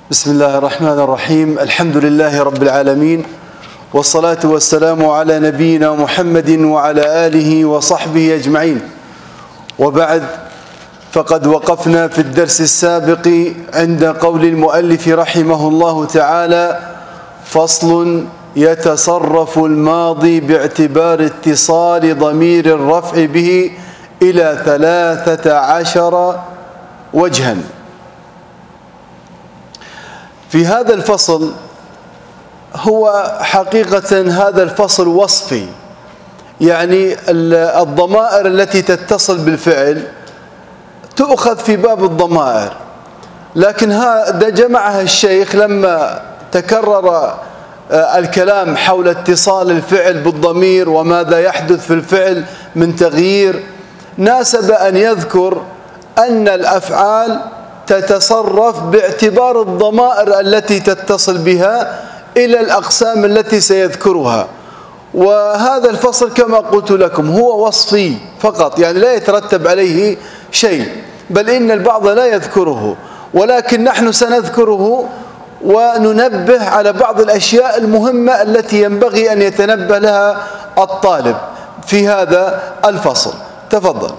بسم الله الرحمن الرحيم. الحمد لله رب العالمين، والصلاة والسلام على نبينا محمد وعلى آله وصحبه أجمعين. وبعد، فقد وقفنا في الدرس السابق عند قول المؤلف رحمه الله تعالى: فصل: يتصرف الماضي باعتبار اتصال ضمير الرفع به إلى 13 وجها. في هذا الفصل، هو حقيقة هذا الفصل وصفي، يعني الضمائر التي تتصل بالفعل تؤخذ في باب الضمائر، لكن هذا جمعها الشيخ لما تكرر الكلام حول اتصال الفعل بالضمير وماذا يحدث في الفعل من تغيير، ناسب أن يذكر أن الأفعال تتصرف باعتبار الضمائر التي تتصل بها إلى الأقسام التي سيذكرها. وهذا الفصل كما قلت لكم هو وصفي فقط، يعني لا يترتب عليه شيء، بل إن البعض لا يذكره، ولكن نحن سنذكره وننبه على بعض الأشياء المهمة التي ينبغي أن يتنبه لها الطالب في هذا الفصل. تفضل.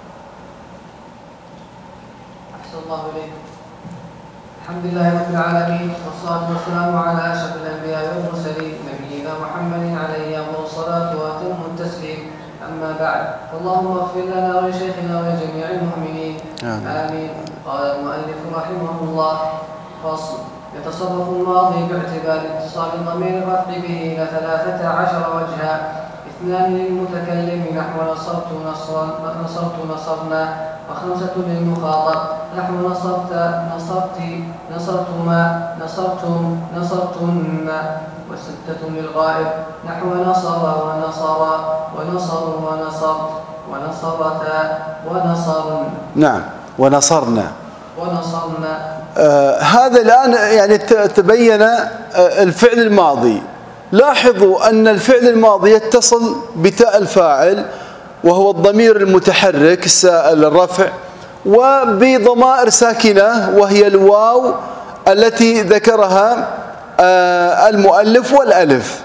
الحمد لله رب العالمين، والصلاة والسلام على أشرف الأنبياء والمرسلين نبينا محمد عليه أفضل الصلاة وأتم التسليم. أما بعد، فاللهم اغفر لنا ولشيخنا ولجميع المؤمنين آمين. قال المؤلف رحمه الله: فصل: يتصرف الماضي باعتبار اتصال ضمير الرفع به إلى 13 وجها: 2 للمتكلم نحو نصرت نصرنا، و5 للمخاطب نحو نصرت نصرتما نصرتن، و6 للغائب نحو نصر ونصر ونصرتا ونصرن. نعم، ونصرنا. هذا الآن يعني تبين الفعل الماضي. لاحظوا أن الفعل الماضي يتصل بتاء الفاعل وهو الضمير المتحرك السائل الرفع، وبضمائر ساكنة وهي الواو التي ذكرها المؤلف والألف.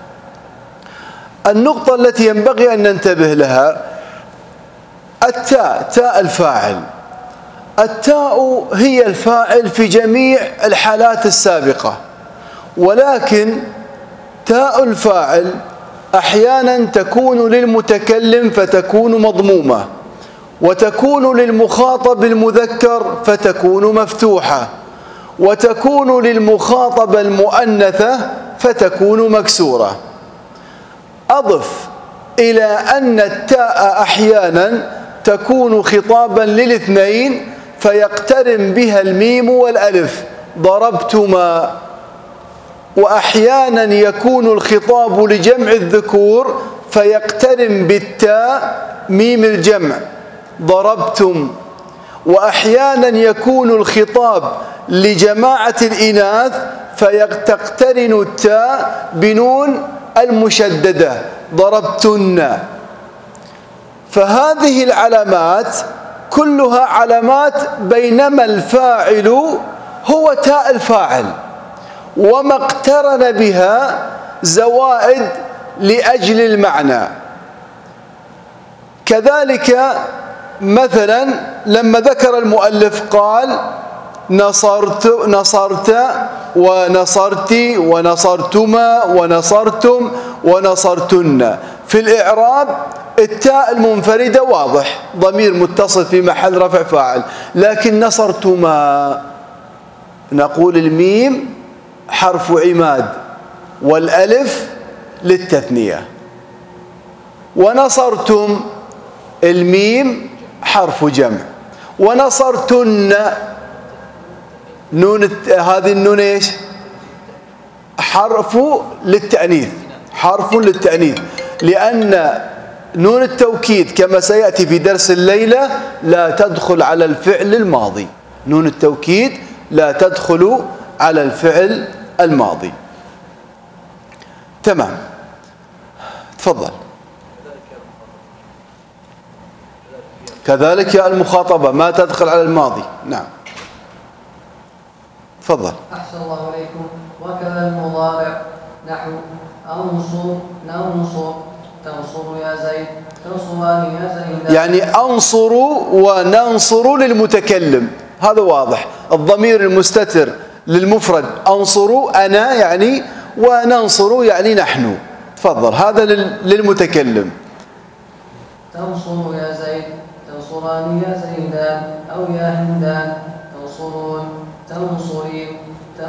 النقطة التي ينبغي أن ننتبه لها التاء، تاء الفاعل. التاء هي الفاعل في جميع الحالات السابقة، ولكن تاء الفاعل أحيانا تكون للمتكلم فتكون مضمومة، وتكون للمخاطب المذكر فتكون مفتوحة، وتكون للمخاطبة المؤنثة فتكون مكسورة. أضف إلى أن التاء أحيانا تكون خطابا للاثنين فيقترن بها الميم والألف: ضربتما. وأحيانا يكون الخطاب لجمع الذكور فيقترن بالتاء ميم الجمع: ضربتم. وأحيانا يكون الخطاب لجماعة الإناث فيقترن التاء بنون المشددة: ضربتن. فهذه العلامات كلها علامات، بينما الفاعل هو تاء الفاعل، وما اقترن بها زوائد لأجل المعنى. كذلك مثلا لما ذكر المؤلف قال: نصرت ونصرت ونصرتما ونصرتم ونصرتن. في الإعراب التاء المنفردة واضح، ضمير متصل في محل رفع فاعل، لكن نصرتما نقول الميم حرف عماد والألف للتثنية، ونصرتم الميم حرف جمع، ونصرتن نون، هذه النون ايش؟ حرف للتأنيث، لأن نون التوكيد كما سيأتي في درس الليلة لا تدخل على الفعل الماضي. نون التوكيد لا تدخل على الفعل الماضي. تمام، تفضل. كذلك المخاطبة ما تدخل على الماضي. نعم، تفضل. أحسن الله إليكم. وكذا المضارع نحو أنصر تنصر يا زيد تنصران يا زيد. يعني أنصر وننصر للمتكلم، هذا واضح. الضمير المستتر للمفرد أنصر أنا يعني، وننصر يعني نحن. تفضل. هذا للمتكلم. تنصر يا زيد تنصران يا زيدان أو يا هندان تنصرون تنصرين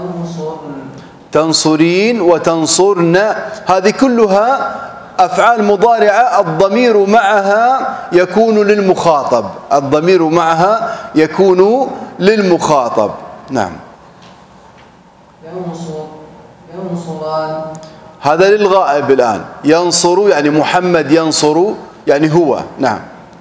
تنصرين وتنصرن، هذه كلها أفعال مضارعة الضمير معها يكون للمخاطب، الضمير معها يكون للمخاطب. نعم. ينصران هذا للغائب الآن. ينصر يعني محمد ينصر يعني هو. نعم.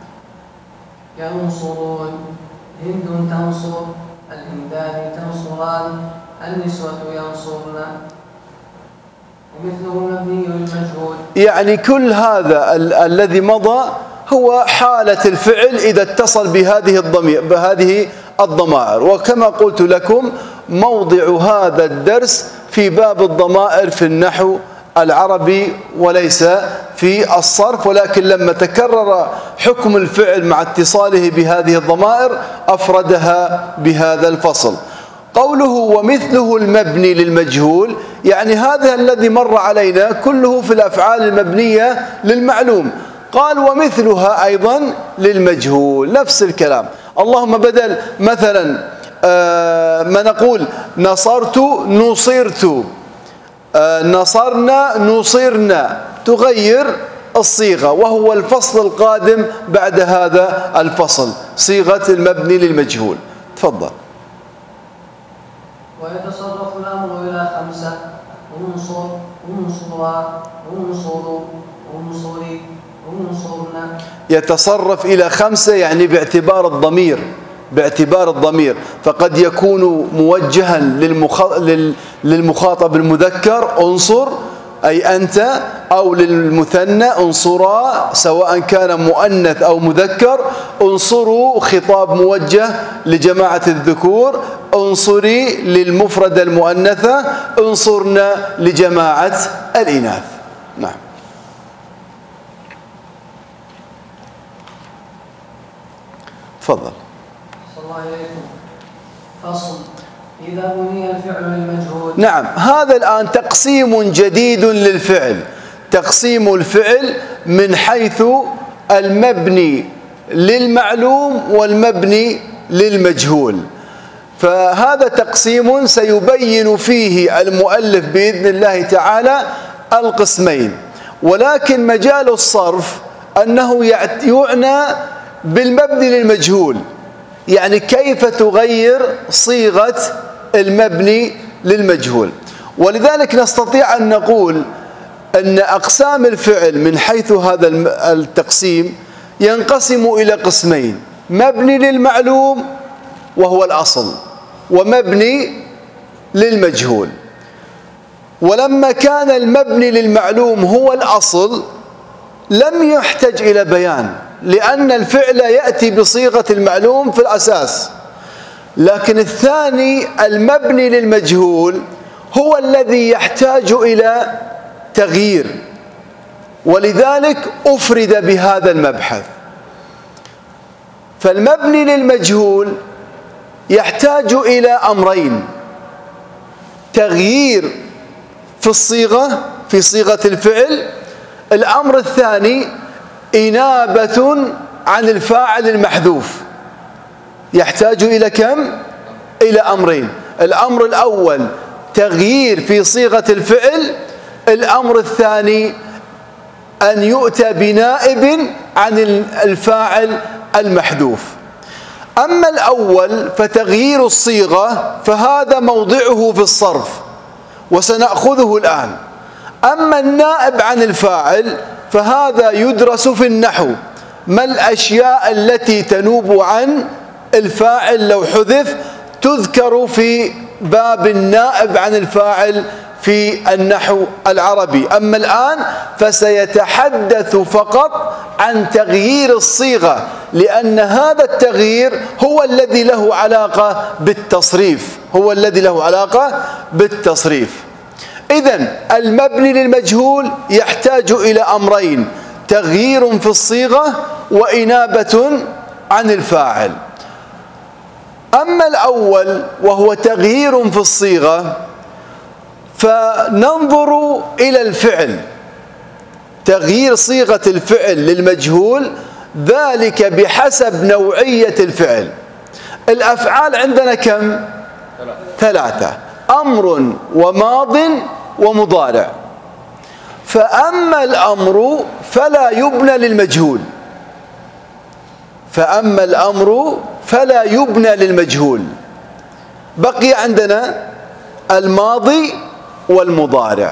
ينصرون هند تنصر الهندان تنصران النسوة ينصرن ومثله مبني للمجهول. يعني كل هذا الذي مضى هو حالة الفعل إذا اتصل بهذه الضمائر. وكما قلت لكم موضع هذا الدرس في باب الضمائر في النحو العربي وليس في الصرف، ولكن لما تكرر حكم الفعل مع اتصاله بهذه الضمائر أفردها بهذا الفصل. قوله ومثله المبني للمجهول، يعني هذا الذي مر علينا كله في الأفعال المبنية للمعلوم. قال ومثلها أيضا للمجهول، نفس الكلام. اللهم بدل مثلا ما نقول نصرت نصرت، نصرنا نصرنا، تغير الصيغة، وهو الفصل القادم بعد هذا الفصل، صيغة المبني للمجهول. تفضل. ويتصرف الأمر إلى 5: انصر انصرا انصروا انصري انصرنا. يتصرف إلى 5 يعني باعتبار الضمير، فقد يكون موجها للمخاطب المذكر انصر أي أنت، أو للمثنى انصرا سواء كان مؤنث أو مذكر، انصروا خطاب موجه لجماعة الذكور، انصري للمفردة المؤنثة، انصرنا لجماعة الإناث. نعم. تفضل. الله إليكم. فصل إذا بني الفعل للمجهول. نعم، هذا الآن تقسيم جديد للفعل، تقسيم الفعل من حيث المبني للمعلوم والمبني للمجهول. فهذا تقسيم سيبين فيه المؤلف بإذن الله تعالى القسمين، ولكن مجال الصرف أنه يعنى بالمبني للمجهول، يعني كيف تغير صيغة المبني للمجهول. ولذلك نستطيع أن نقول أن أقسام الفعل من حيث هذا التقسيم ينقسم إلى قسمين: مبني للمعلوم وهو الأصل، ومبني للمجهول. ولما كان المبني للمعلوم هو الأصل لم يحتج إلى بيان، لأن الفعل يأتي بصيغة المعلوم في الأساس. لكن الثاني المبني للمجهول هو الذي يحتاج إلى تغيير، ولذلك أفرد بهذا المبحث. فالمبني للمجهول يحتاج إلى أمرين: تغيير في الصيغة، في صيغة الفعل. الأمر الثاني إنابة عن الفاعل المحذوف. يحتاج إلى كم؟ إلى أمرين: الأمر الأول تغيير في صيغة الفعل، الأمر الثاني أن يؤتى بنائب عن الفاعل المحذوف. أما الأول فتغيير الصيغة فهذا موضعه في الصرف وسنأخذه الآن. أما النائب عن الفاعل فهذا يدرس في النحو، ما الأشياء التي تنوب عن الفاعل لو حذف تذكر في باب النائب عن الفاعل في النحو العربي. أما الآن فسيتحدث فقط عن تغيير الصيغة، لأن هذا التغيير هو الذي له علاقة بالتصريف، هو الذي له علاقة بالتصريف. إذن المبني للمجهول يحتاج إلى أمرين: تغيير في الصيغة وإنابة عن الفاعل. أما الأول وهو تغيير في الصيغة فننظر إلى الفعل، تغيير صيغة الفعل للمجهول، ذلك بحسب نوعية الفعل. الأفعال عندنا كم؟ 3: أمر وماض ومضارع. فأما الأمر فلا يبنى للمجهول، فأما الأمر فلا يبنى للمجهول. بقي عندنا الماضي والمضارع.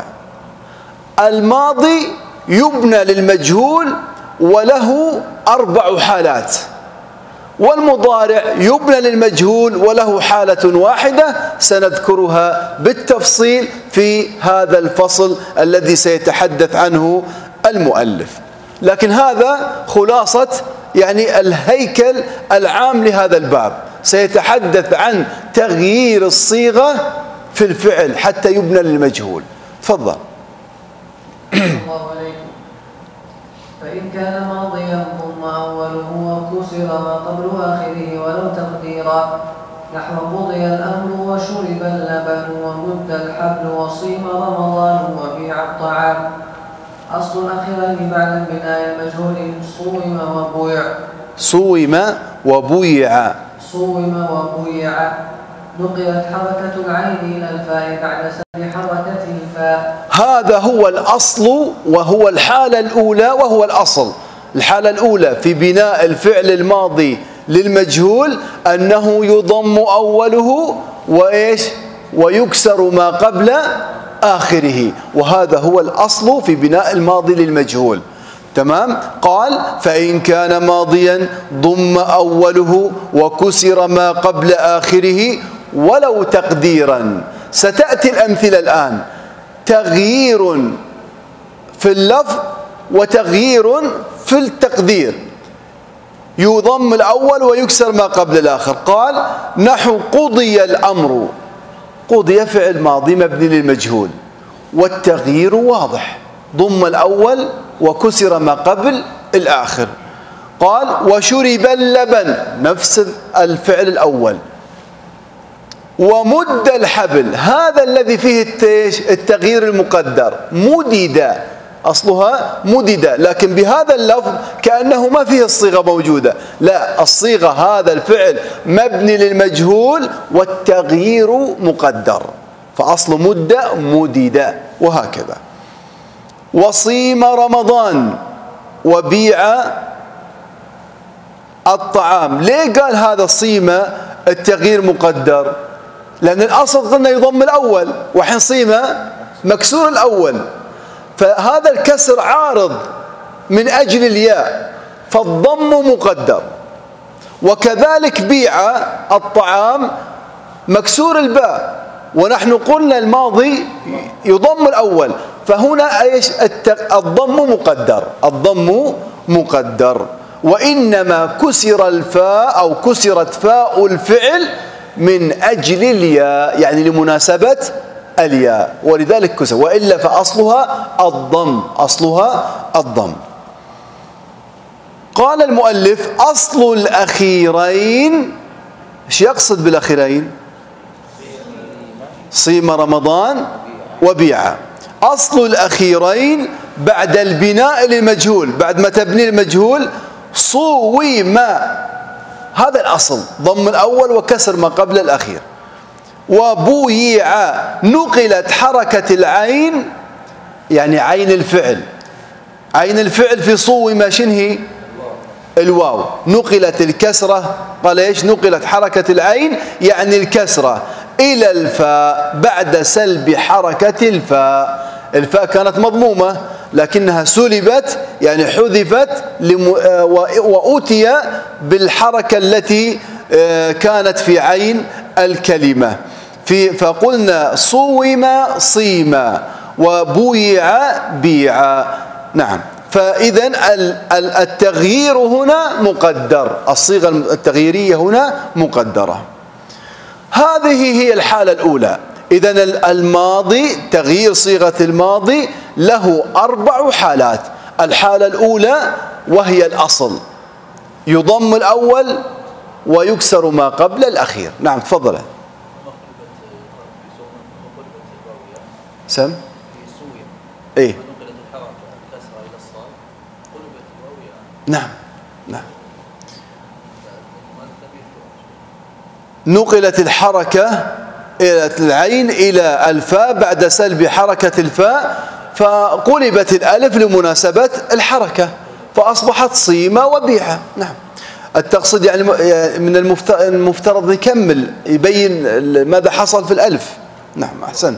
الماضي يبنى للمجهول وله 4 حالات، والمضارع يبنى للمجهول وله حالة واحدة سنذكرها بالتفصيل في هذا الفصل الذي سيتحدث عنه المؤلف. لكن هذا خلاصة يعني الهيكل العام لهذا الباب، سيتحدث عن تغيير الصيغة في الفعل حتى يبنى للمجهول. تفضل. الله عليكم. فإن كان ماضيا ضم أوله وكسر ما قبل آخره ولو تقديرا، نحو قضي الأمر وشرب اللبن ومد الحبل وصيم رمضان وبيع الطعام. أصل الأخيرين بعد البناء المجهول صوم وبويع. صوم وبويع. صوم وبويع. نقلت حركة العين إلى الفاء بعد سد حركة الفاء. هذا هو الأصل وهو الحالة الأولى وهو الأصل. الحالة الأولى في بناء الفعل الماضي للمجهول أنه يضم أوله وإيش؟ ويكسر ما قبل آخره، وهذا هو الأصل في بناء الماضي للمجهول. تمام؟ قال: فإن كان ماضيا ضم أوله وكسر ما قبل آخره ولو تقديرا. ستأتي الأمثلة الآن: تغيير في اللفظ وتغيير في التقدير، يضم الأول ويكسر ما قبل الآخر. قال: نحو قضي الأمر. قضي فعل ماضي مبني للمجهول والتغيير واضح، ضم الأول وكسر ما قبل الآخر. قال: وشرب اللبن، نفس الفعل الأول. ومد الحبل، هذا الذي فيه التغيير المقدر، مدد، أصلها مدد، لكن بهذا اللفظ كأنه ما فيه الصيغة موجودة. لا، الصيغة هذا الفعل مبني للمجهول والتغيير مقدر، فأصل مد مدد، وهكذا. وصيم رمضان وبيع الطعام. ليه قال هذا صيم التغيير مقدر؟ لأن الأصل قلنا يضم الأول، وحين صيم مكسور الأول، فهذا الكسر عارض من أجل الياء، فالضم مقدر. وكذلك بيع الطعام مكسور الباء، ونحن قلنا الماضي يضم الأول، فهنا ايش؟ الضم مقدر، الضم مقدر. وإنما كسر الفاء أو كسرت فاء الفعل من أجل الياء، يعني لمناسبة الياء، ولذلك كسر، وإلا فأصلها الضم، أصلها الضم. قال المؤلف: أصل الأخيرين. ايش يقصد بالأخيرين؟ صيم رمضان وبيع. أصل الأخيرين بعد البناء للمجهول، بعد ما تبني المجهول، صوم، هذا الأصل، ضم الأول وكسر ما قبل الأخير. وبويع، نقلت حركة العين، يعني عين الفعل، عين الفعل في صوم شنهي؟ الواو. نقلت الكسرة، قال ايش؟ نقلت حركة العين يعني الكسرة إلى الفاء بعد سلب حركة الفاء. الفاء كانت مضمومة لكنها سلبت، يعني حذفت وأتي بالحركة التي كانت في عين الكلمة. فقلنا صوم صيما وبويع بيعا. نعم، فإذا التغيير هنا مقدر، الصيغة التغييرية هنا مقدرة. هذه هي الحالة الأولى. إذن الماضي، تغيير صيغة الماضي له 4 حالات. الحالة الأولى وهي الأصل، يضم الأول ويكسر ما قبل الأخير. نعم تفضل. سم إيه؟ نعم نعم. نقلت الحركة إلى العين إلى الفاء بعد سلب حركة الفاء، فقلبت الألف لمناسبة الحركة فأصبحت صيمة وبيعة. نعم. التقصيد يعني من المفترض يكمل يبين ماذا حصل في الألف. نعم أحسن.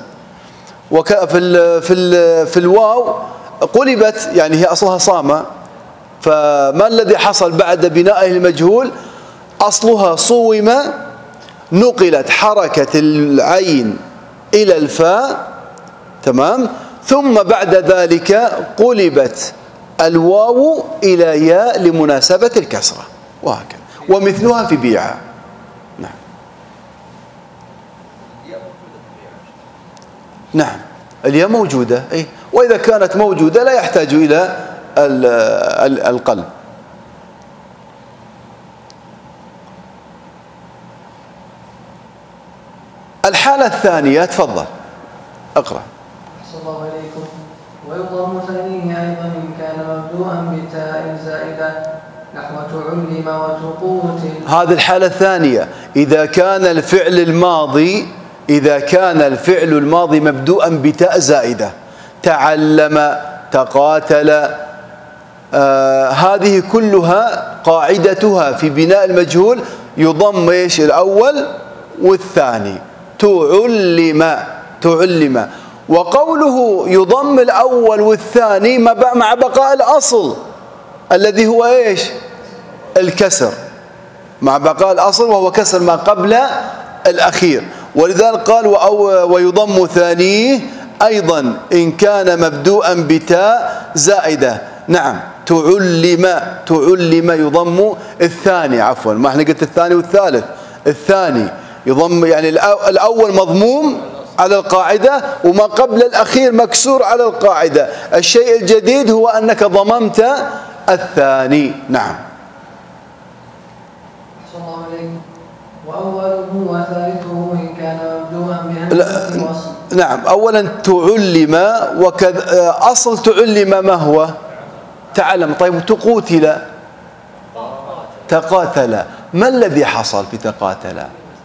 في الواو قلبت، يعني هي أصلها صامة، فما الذي حصل بعد بنائه المجهول؟ أصلها صومة، نقلت حركة العين إلى الفاء، تمام، ثم بعد ذلك قلبت الواو إلى ياء لمناسبة الكسرة، وهكذا. ومثلها في بيعة. نعم نعم الياء موجودة، أي، وإذا كانت موجودة لا يحتاج إلى القلب. الحالة الثانية، تفضل اقرأ. أحسن الله إليكم. ويضم ثانيه أيضا إن كان مبدوءا بتاء زائدة نحو تعلم وتقوتل. هذه الحالة الثانية، إذا كان الفعل الماضي مبدوءا بتاء زائدة، تعلم، تقاتل، هذه كلها قاعدتها في بناء المجهول يضم ايش؟ الأول والثاني. تعلم. وقوله يضم الأول والثاني مع بقاء الأصل الذي هو ايش؟ الكسر، مع بقاء الأصل وهو كسر ما قبل الأخير. ولذلك قال ويضم ثانيه أيضا إن كان مبدوءا بتاء زائدة. نعم تعلم يضم الثاني، عفوا ما احنا قلت الثاني والثالث، الثاني يضم، يعني الأول مضموم على القاعدة وما قبل الأخير مكسور على القاعدة. الشيء الجديد هو أنك ضممت الثاني. نعم. أحسن الله إليكم. وأوله وثالثه إن كان مبدوءا بهمزة وصل. نعم. أولا تعلم، أصل تعلم ما هو؟ تعلم. طيب تقاتل، ما الذي حصل في تقاتل؟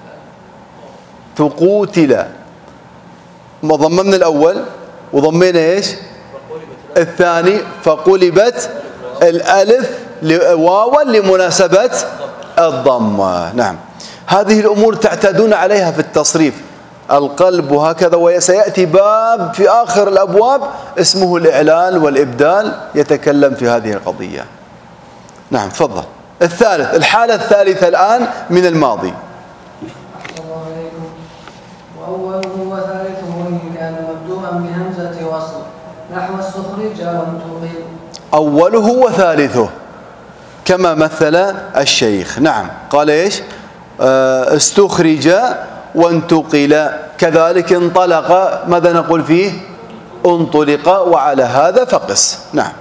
تقوتل، ما ضممنا الأول وضمينا إيش؟ الثاني، فقلبت الألف واوا لمناسبة الضمة. نعم. هذه الأمور تعتادون عليها في التصريف، القلب وهكذا، وسيأتي باب في آخر الأبواب اسمه الإعلال والإبدال يتكلم في هذه القضية. نعم تفضل. الثالث، الحالة الثالثة الآن من الماضي. الله عليكم. وأوله وثالثه إن كان مبدوءا بهمزة وصل نحو استخرج وانتقل. أوله وثالثه كما مثل الشيخ. نعم قال إيش؟ استخرج وانتقل. كذلك انطلق، ماذا نقول فيه؟ انطلق. وعلى هذا فقس. نعم.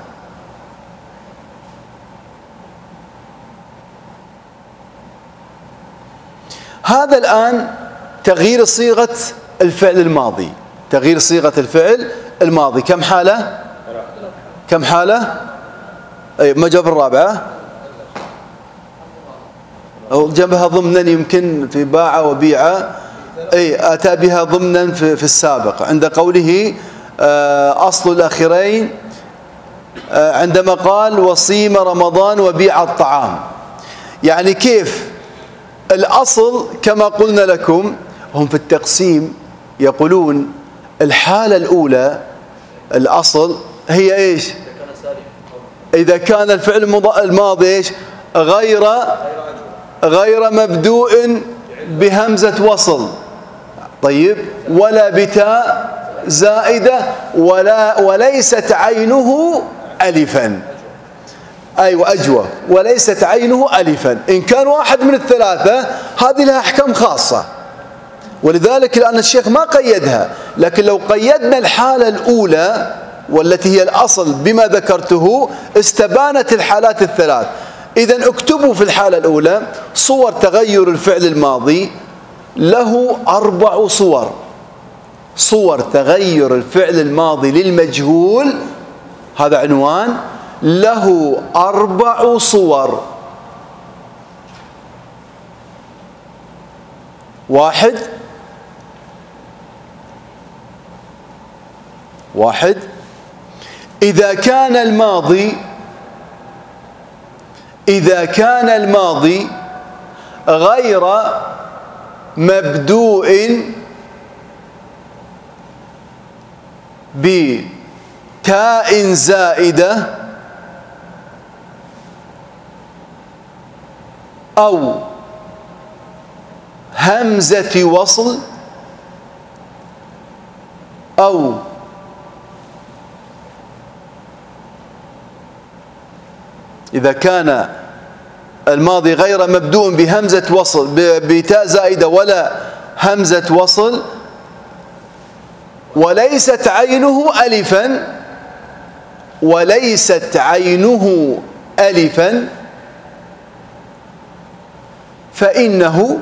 هذا الآن تغيير صيغة الفعل الماضي. تغيير صيغة الفعل الماضي كم حالة؟ كم حالة؟ أي ما جاب الرابعة؟ أو جابها ضمنا يمكن في باع وبيع. أي أتى بها ضمنا في السابق عند قوله أصل الأخيرين عندما قال وصيم رمضان وبيع الطعام. يعني كيف؟ الأصل كما قلنا لكم، هم في التقسيم يقولون الحالة الأولى الأصل هي إيش؟ إذا كان الفعل الماضي إيش؟ غير مبدوء بهمزة وصل، طيب، ولا بتاء زائدة، وليست عينه ألفا. أيوة أجوف، وليست عينه ألفا. إن كان واحد من الثلاثة هذه لها أحكام خاصة، ولذلك الآن الشيخ ما قيدها، لكن لو قيدنا الحالة الأولى والتي هي الأصل بما ذكرته استبانت الحالات الثلاث. إذن اكتبوا في الحالة الأولى صور تغير الفعل الماضي له 4 صور. صور تغير الفعل الماضي للمجهول، هذا عنوان، له 4 صور. 1 إذا كان الماضي غير مبدوء بتاء زائدة أو همزة وصل أو إذا كان الماضي غير مبدوء بهمزة وصل بتاء زائدة ولا همزة وصل وليست عينه ألفا فإنه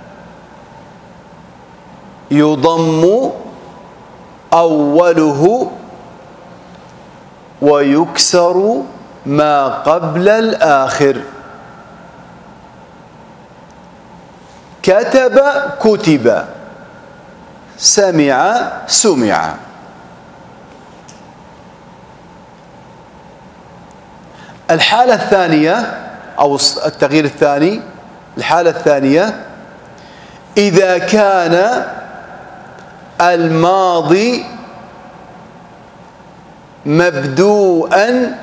يضم أوله ويكسر ما قبل الآخر. كتب كتب، سمع سمع. الحالة الثانية أو التغيير الثاني، الحالة الثانية إذا كان الماضي مبدوءا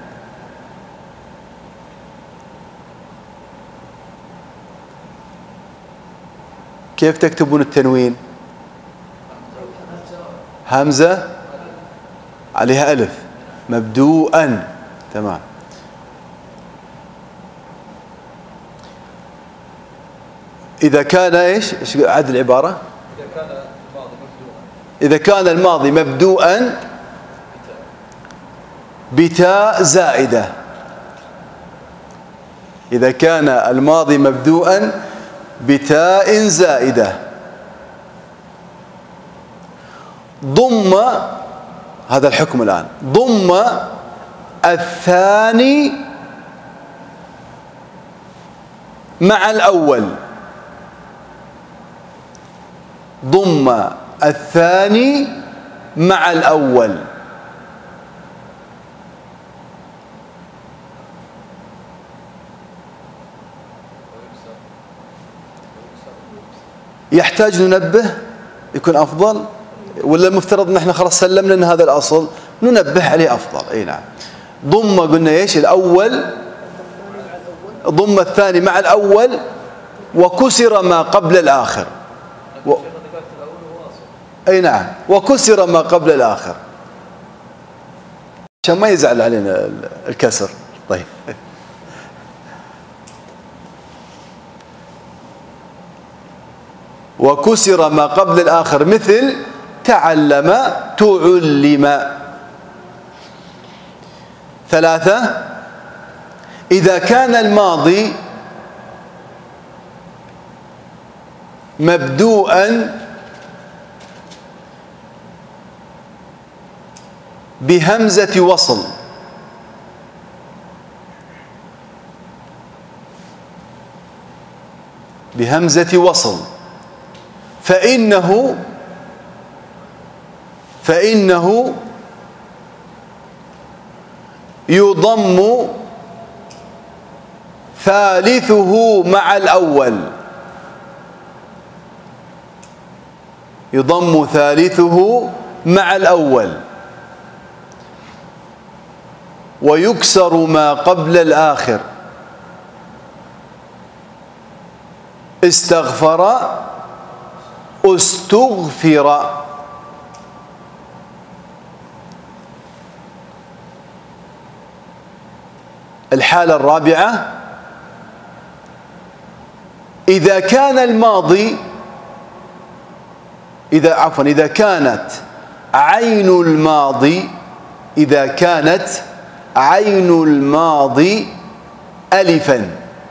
كيف تكتبون التنوين؟ همزة عليها ألف، مبدوءا، تمام. إذا كان إيش عد العبارة؟ إذا كان الماضي مبدوءا بتاء زائدة. إذا كان الماضي مبدوءا بتاء زائدة ضم، هذا الحكم الآن، ضم الثاني مع الأول. ضم الثاني مع الأول. يحتاج ننبه يكون أفضل، ولا المفترض ان احنا خلاص سلمنا ان هذا الأصل ننبه عليه أفضل؟ اي نعم. ضم قلنا ايش؟ الأول، ضم الثاني مع الأول وكسر ما قبل الآخر. اي نعم، وكسر ما قبل الآخر عشان ما يزعل علينا الكسر. طيب وكسر ما قبل الآخر مثل تعلم تعلم. 3 إذا كان الماضي مبدوءا بهمزة وصل فإنه يضم ثالثه مع الأول. يضم ثالثه مع الأول ويكسر ما قبل الآخر. استغفر استغفر. الحالة الرابعة إذا كان الماضي إذا كانت عين الماضي، إذا كانت عين الماضي ألفا.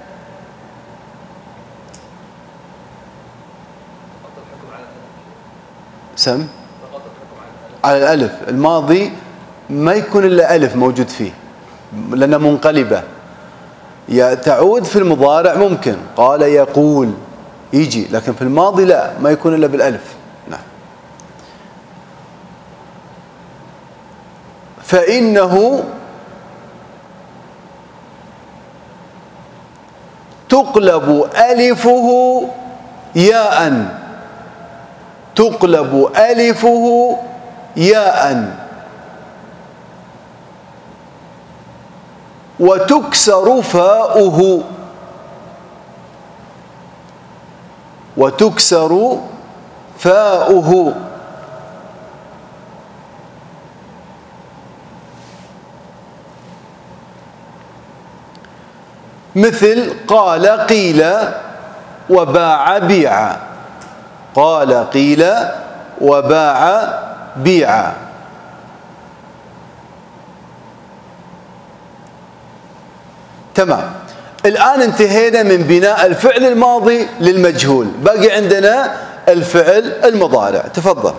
سم على الألف. الماضي ما يكون إلا ألف موجود فيه لأنها منقلبة. تعود في المضارع ممكن، قال يقول يجي، لكن في الماضي لا، ما يكون إلا بالألف. نعم. فإنه تقلب ألفه ياء، تقلب ألفه ياء، وتكسر فاؤه، وتكسر فاؤه. مثل قال قيل وباع بيع، قال قيل وباع بيع. تمام. الآن انتهينا من بناء الفعل الماضي للمجهول، باقي عندنا الفعل المضارع. تفضل.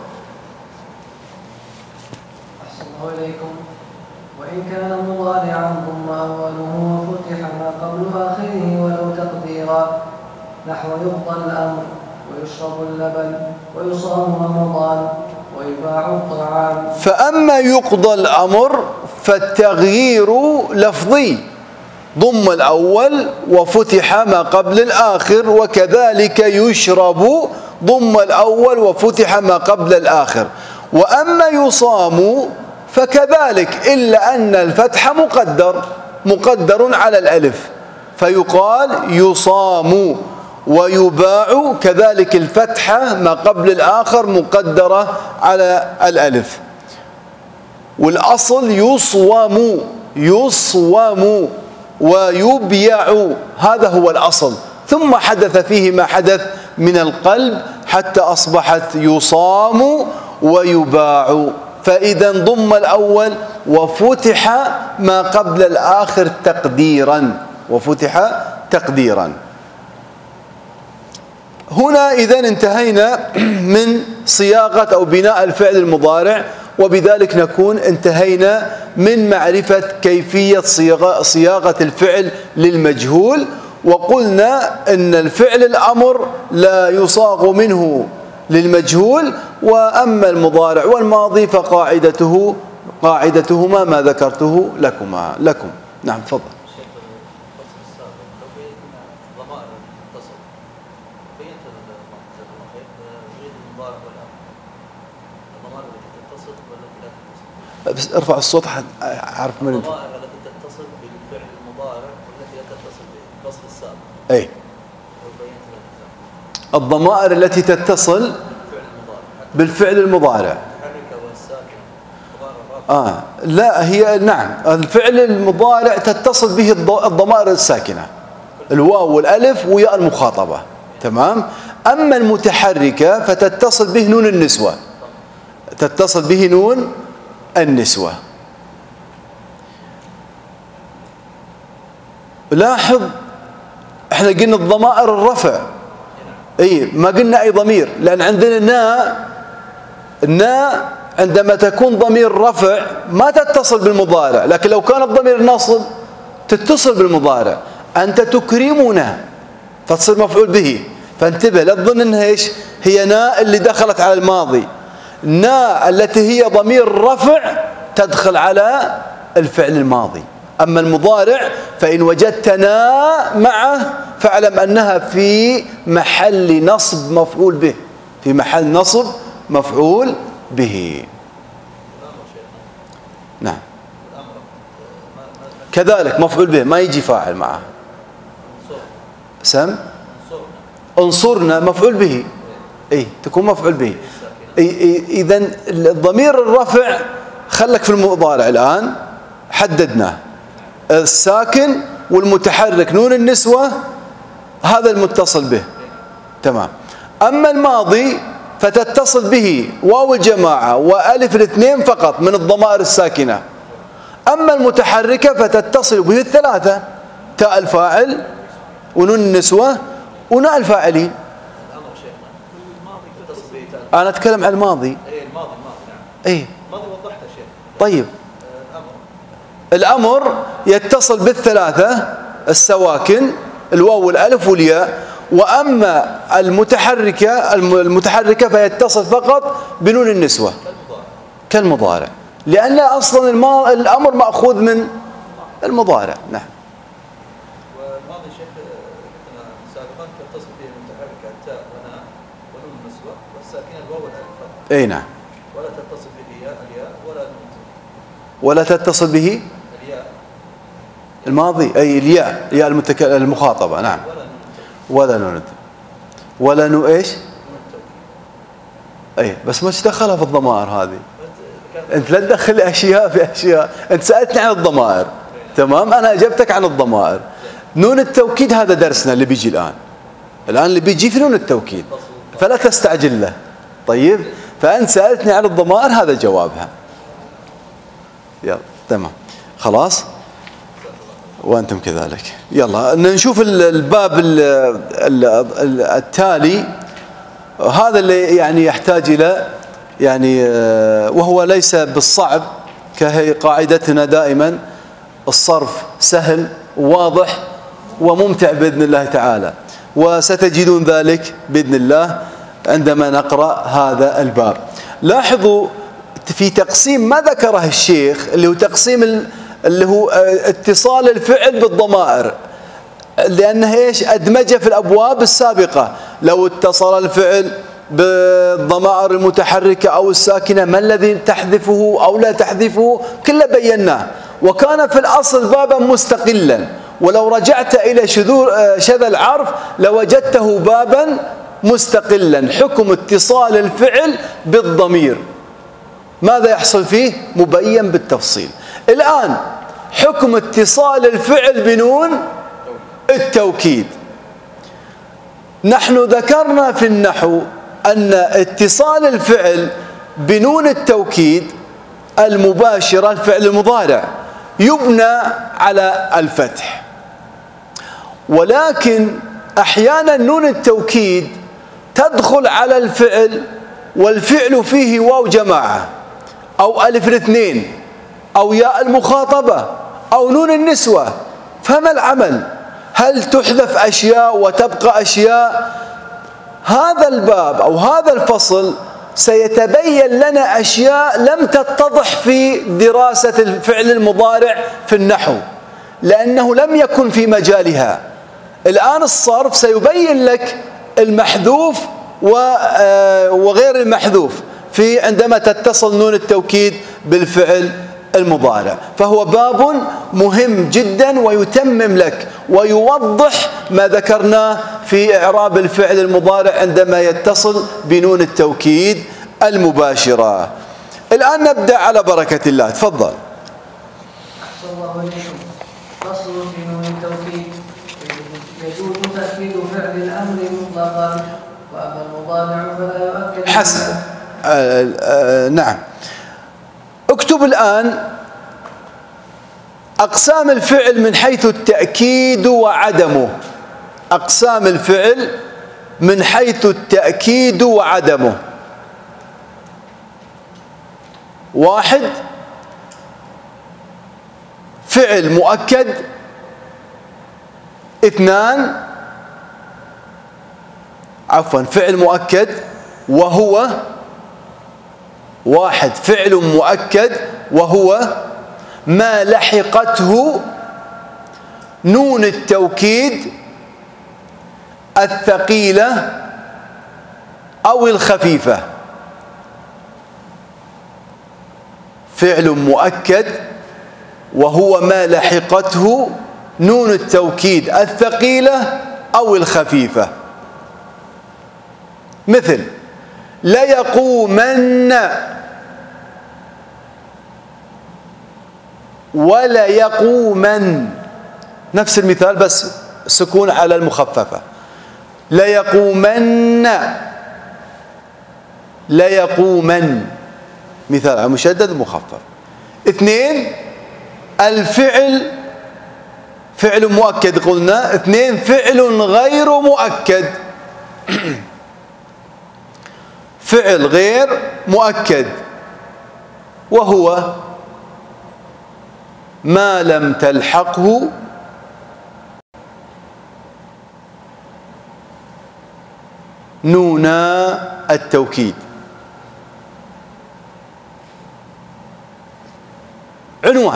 أحسن الله إليكم. وإن كان مضارعا ضم أوله وفتح ما قبل آخره ولو تقديرا، نحو يقضى الأمر ويشرب اللبن ويصام رمضان ويباع الطعام. فأما يقضى الأمر فالتغيير لفظي، ضم الأول وفتح ما قبل الآخر، وكذلك يشرب ضم الأول وفتح ما قبل الآخر. وأما يصام فكذلك، إلا أن الفتح مقدر على الألف، فيقال يصام. ويباع كذلك الفتحة ما قبل الآخر مقدرة على الألف. والأصل يصوم، يصوم ويبيع، هذا هو الأصل. ثم حدث فيه ما حدث من القلب حتى أصبحت يصام ويباع. فإذا ضم الأول وفتح ما قبل الآخر تقديرا، وفتح تقديرا. هنا إذن انتهينا من صياغة أو بناء الفعل المضارع، وبذلك نكون انتهينا من معرفة كيفية صياغة الفعل للمجهول. وقلنا أن الفعل الأمر لا يصاغ منه للمجهول، وأما المضارع والماضي فقاعدتهما ما ذكرته لكم. نعم تفضل. بس ارفع الصوت اعرف من انت. الضمائر التي تتصل بالفعل المضارع والتي لا تتصل بالفصل السابق. اي. الضمائر التي تتصل بالفعل المضارع. لا هي نعم، الفعل المضارع تتصل به الضمائر الساكنة، الواو والالف وياء المخاطبة. تمام. اما المتحركة فتتصل به نون النسوة، تتصل به نون النسوة. لاحظ احنا قلنا الضمائر الرفع، اي ما قلنا اي ضمير، لان عندنا الناء عندما تكون ضمير رفع ما تتصل بالمضارع، لكن لو كان الضمير نصب تتصل بالمضارع. انت تكرمنا فتصير مفعول به. فانتبه لا تظن انها ايش هي ناء اللي دخلت على الماضي، ناء التي هي ضمير رفع تدخل على الفعل الماضي. أما المضارع فإن وجدت ناء معه فاعلم أنها في محل نصب مفعول به، في محل نصب مفعول به. نعم كذلك مفعول به ما يجي فاعل معه. سم انصرنا مفعول به، اي تكون مفعول به. إذن الضمير الرفع خلك في المضارع الآن حددناه، الساكن والمتحرك نون النسوة هذا المتصل به. تمام. أما الماضي فتتصل به واو الجماعة وألف الاثنين فقط من الضمائر الساكنة. أما المتحركة فتتصل به الثلاثة، تاء الفاعل ونون النسوة وناء الفاعلين. الأمر شيخنا الماضي تتصل به تاء. أنا أتكلم عن الماضي. إيه الماضي نعم. إيه الماضي وضحته شيخ. طيب الأمر الأمر يتصل بالثلاثة السواكن الواو والألف والياء. وأما المتحركة فيتصل فقط بنون النسوة كالمضارع، لأن أصلا الأمر مأخوذ من المضارع. نعم. والماضي شيخ سابقا تتصل به المتحركة التاء وناء ونون النسوة والساكنة الواو والألف. أي نعم. ولا تتصل به الياء ولا نون. ولا تتصل به الياء الماضي أي الياء، ياء المخاطبة. نعم. ولا نون. ولا نو إيش؟ أي بس ما تدخلها في الضمائر هذه. أنت لا تدخل أشياء في أشياء. أنت سألتني عن الضمائر، تمام، أنا أجبتك عن الضمائر. نون التوكيد هذا درسنا اللي بيجي الآن اللي بيجي في نون التوكيد، فلا تستعجل له. طيب، فأنت سألتني عن الضمائر، هذا جوابها. يلا تمام خلاص، وأنتم كذلك. يلا نشوف الباب التالي، هذا اللي يعني يحتاج إلى يعني وهو ليس بالصعب كهي قاعدتنا دائما. الصرف سهل وواضح وممتع بإذن الله تعالى، وستجدون ذلك بإذن الله عندما نقرأ هذا الباب. لاحظوا في تقسيم ما ذكره الشيخ اللي هو تقسيم اللي هو اتصال الفعل بالضمائر، لأنه إيش أدمجه في الأبواب السابقة. لو اتصل الفعل بالضمائر المتحركة أو الساكنة ما الذي تحذفه أو لا تحذفه كله بيناه، وكان في الأصل بابا مستقلا. ولو رجعت إلى شذا العرف لوجدته بابا مستقلا. حكم اتصال الفعل بالضمير ماذا يحصل فيه؟ مبين بالتفصيل. الآن حكم اتصال الفعل بنون التوكيد. نحن ذكرنا في النحو أن اتصال الفعل بنون التوكيد المباشرة الفعل المضارع يبنى على الفتح، ولكن أحيانا نون التوكيد تدخل على الفعل والفعل فيه واو جماعة أو ألف الاثنين أو ياء المخاطبة أو نون النسوة. فما العمل؟ هل تحذف أشياء وتبقى أشياء؟ هذا الباب أو هذا الفصل سيتبين لنا أشياء لم تتضح في دراسة الفعل المضارع في النحو، لأنه لم يكن في مجالها. الآن الصرف سيبين لك المحذوف وغير المحذوف في عندما تتصل نون التوكيد بالفعل المضارع. فهو باب مهم جدا ويتمم لك ويوضح ما ذكرناه في إعراب الفعل المضارع عندما يتصل بنون التوكيد المباشرة. الآن نبدأ على بركة الله. تفضل. أحسن الله إليكم. فصل في نون التوكيد. يجوز تأكيد فعل الأمر مطلقا، وأما المضارع فلا يؤكد. حسن. نعم. اكتب الآن أقسام الفعل من حيث التأكيد وعدمه. أقسام الفعل من حيث التأكيد وعدمه. 1 فعل مؤكد. 2 فعل مؤكد وهو 1 فعل مؤكد وهو ما لحقته نون التوكيد الثقيلة أو الخفيفة. فعل مؤكد وهو ما لحقته نون التوكيد الثقيلة أو الخفيفة. مثل ليقومن ولا يقومن، نفس المثال بس سكون على المخففة. ليقومن ليقومن، مثال على مشدد مخفف. 2 الفعل فعل مؤكد قلنا. 2 فعل غير مؤكد، فعل غير مؤكد، وهو ما لم تلحقه نونا التوكيد. عنوان: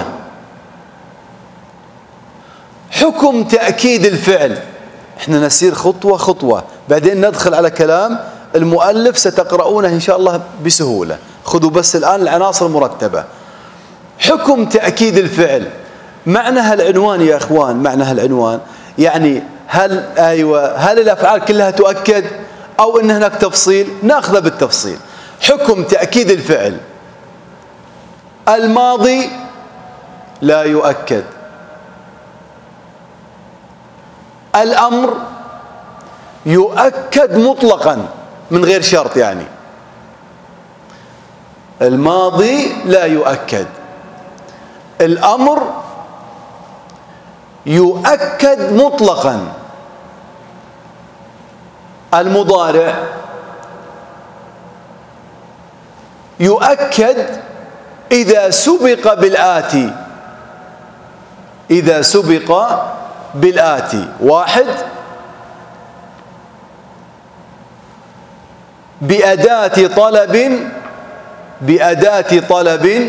حكم تأكيد الفعل. احنا نسير خطوة خطوة، بعدين ندخل على كلام المؤلف ستقرؤونه إن شاء الله بسهولة. خذوا بس الآن العناصر مرتبة. حكم تأكيد الفعل، معنى العنوان يا إخوان، معنى العنوان يعني هل الأفعال كلها تؤكد أو إن هناك تفصيل؟ نأخذ بالتفصيل. حكم تأكيد الفعل: الماضي لا يؤكد، الأمر يؤكد مطلقا من غير شرط، يعني الماضي لا يؤكد، الأمر يؤكد مطلقا، المضارع يؤكد إذا سبق بالآتي، إذا سبق بالآتي. 1 بأداة طلب، بأداة طلب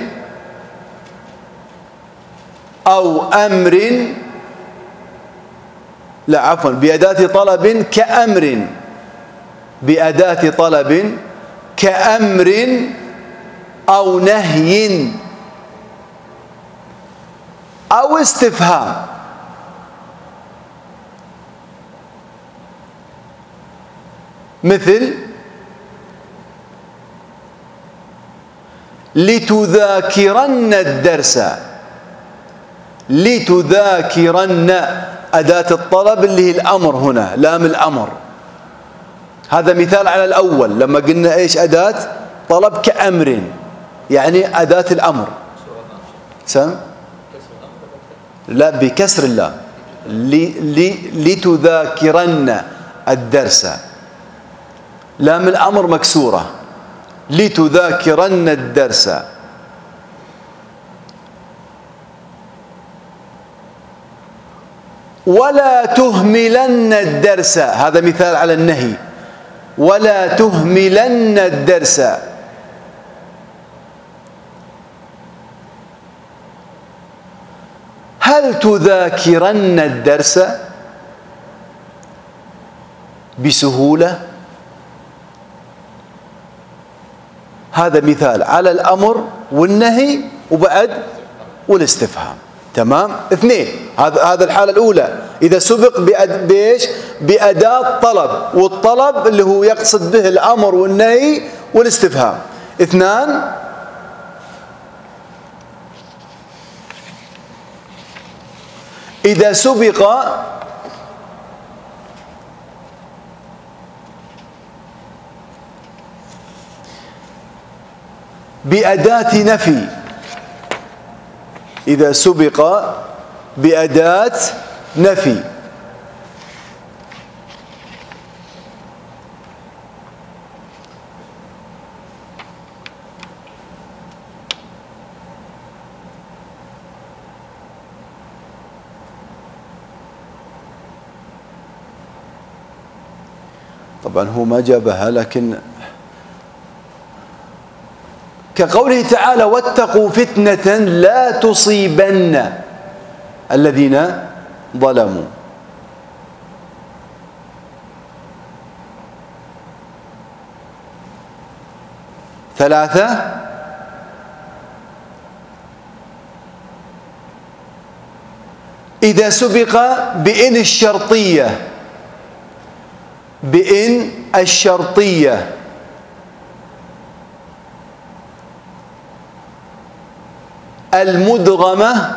أو أمر، لا عفوا، بأداة طلب كأمر، بأداة طلب كأمر أو نهي أو استفهام. مثل لتذاكرن الدرس، لتذاكرن أداة الطلب اللي هي الأمر، هنا لام الأمر. هذا مثال على الأول لما قلنا إيش؟ أداة طلب كأمر، يعني أداة الأمر. سم؟ لا، بكسر الله. لتذاكرن الدرس، لام الأمر مكسورة، لتذاكرن الدرس. ولا تهملن الدرس، هذا مثال على النهي، ولا تهملن الدرس. هل تذاكرن الدرس؟ بسهولة. هذا مثال على الأمر والنهي وبعد والاستفهام. تمام. 2 هذا الحالة الأولى إذا سبق بإيش؟ بأداة طلب، والطلب اللي هو يقصد به الأمر والنهي والاستفهام. 2 إذا سبق بأداة نفي، إذا سبق بأداة نفي. طبعا هو ما جابها، لكن كقوله تعالى: واتقوا فتنة لا تصيبن الذين ظلموا. 3 إذا سبق بإن الشرطية، بإن الشرطية. المدغمة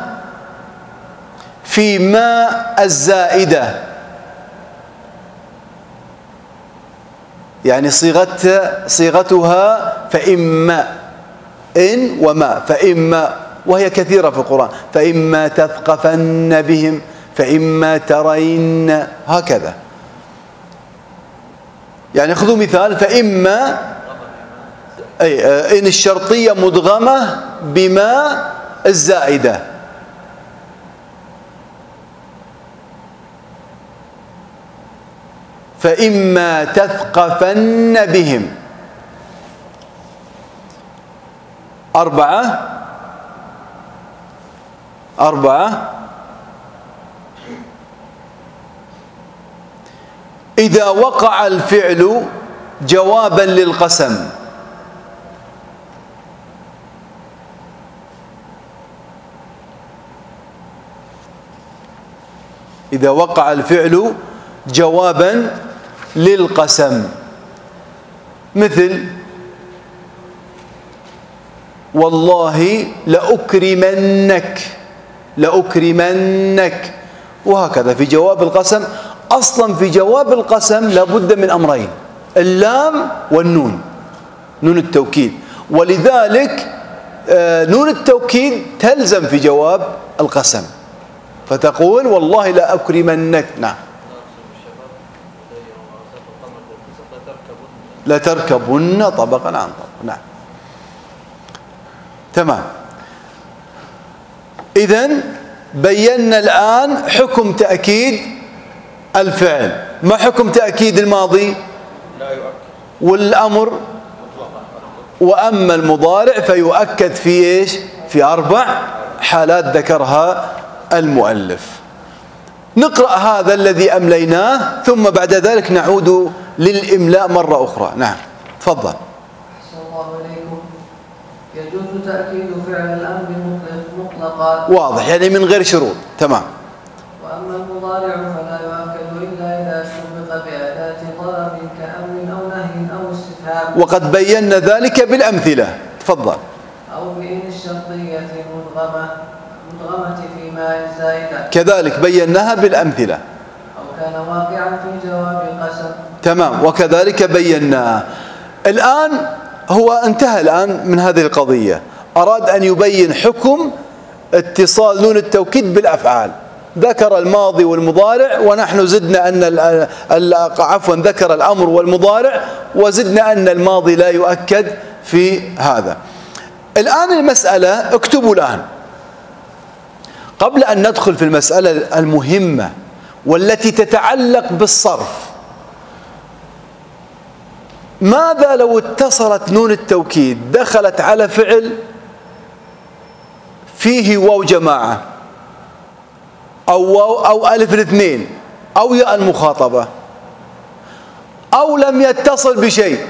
في ما الزائدة، يعني صيغتها فإما، إن وما، فإما، وهي كثيرة في القرآن، فإما تثقفن بهم، فإما ترين، هكذا. يعني خذوا مثال، فإما أي إن الشرطية مدغمة بما الزائدة، فإما تثقفن بهم. 4 إذا وقع الفعل جوابا للقسم. إذا وقع الفعل جوابا للقسم، مثل والله لأكرمنك، وهكذا في جواب القسم. أصلا في جواب القسم لابد من أمرين، اللام والنون، نون التوكيد، ولذلك نون التوكيد تلزم في جواب القسم، فتقول والله لأكرمنك. نعم. لتركبن طبقا عن طبق. نعم، تمام. إذن بينا الآن حكم تأكيد الفعل. ما حكم تأكيد الماضي؟ لا يؤكد. والأمر؟ وأما المضارع فيؤكد في إيش؟ في 4 حالات ذكرها المؤلف. نقرأ هذا الذي أمليناه ثم بعد ذلك نعود للإملاء مرة أخرى. نعم، تفضل. أحسن الله إليكم. يجوز تأكيد فعل الأمر مطلقا، واضح، يعني من غير شروط. تمام. وأما المضارع فلا يؤكد إلا إذا سبق بأداة طلب كأمر أو نهي أو استفهام، وقد بينا ذلك بالأمثلة. تفضل. أو بإن الشرطية مدغمة في ماء زائدة، كذلك بيناها بالأمثلة. أو كان واقعا في جواب القسم. تمام، وكذلك بيناها. الآن هو انتهى الآن من هذه القضية، أراد أن يبين حكم اتصال نون التوكيد بالأفعال. ذكر الماضي والمضارع، ونحن زدنا أن ذكر الأمر والمضارع، وزدنا أن الماضي لا يؤكد في هذا. الآن المسألة، اكتبوا الآن قبل أن ندخل في المسألة المهمة والتي تتعلق بالصرف. ماذا لو اتصلت نون التوكيد دخلت على فعل فيه واو جماعة أو ألف الاثنين أو ياء المخاطبة، أو لم يتصل بشيء؟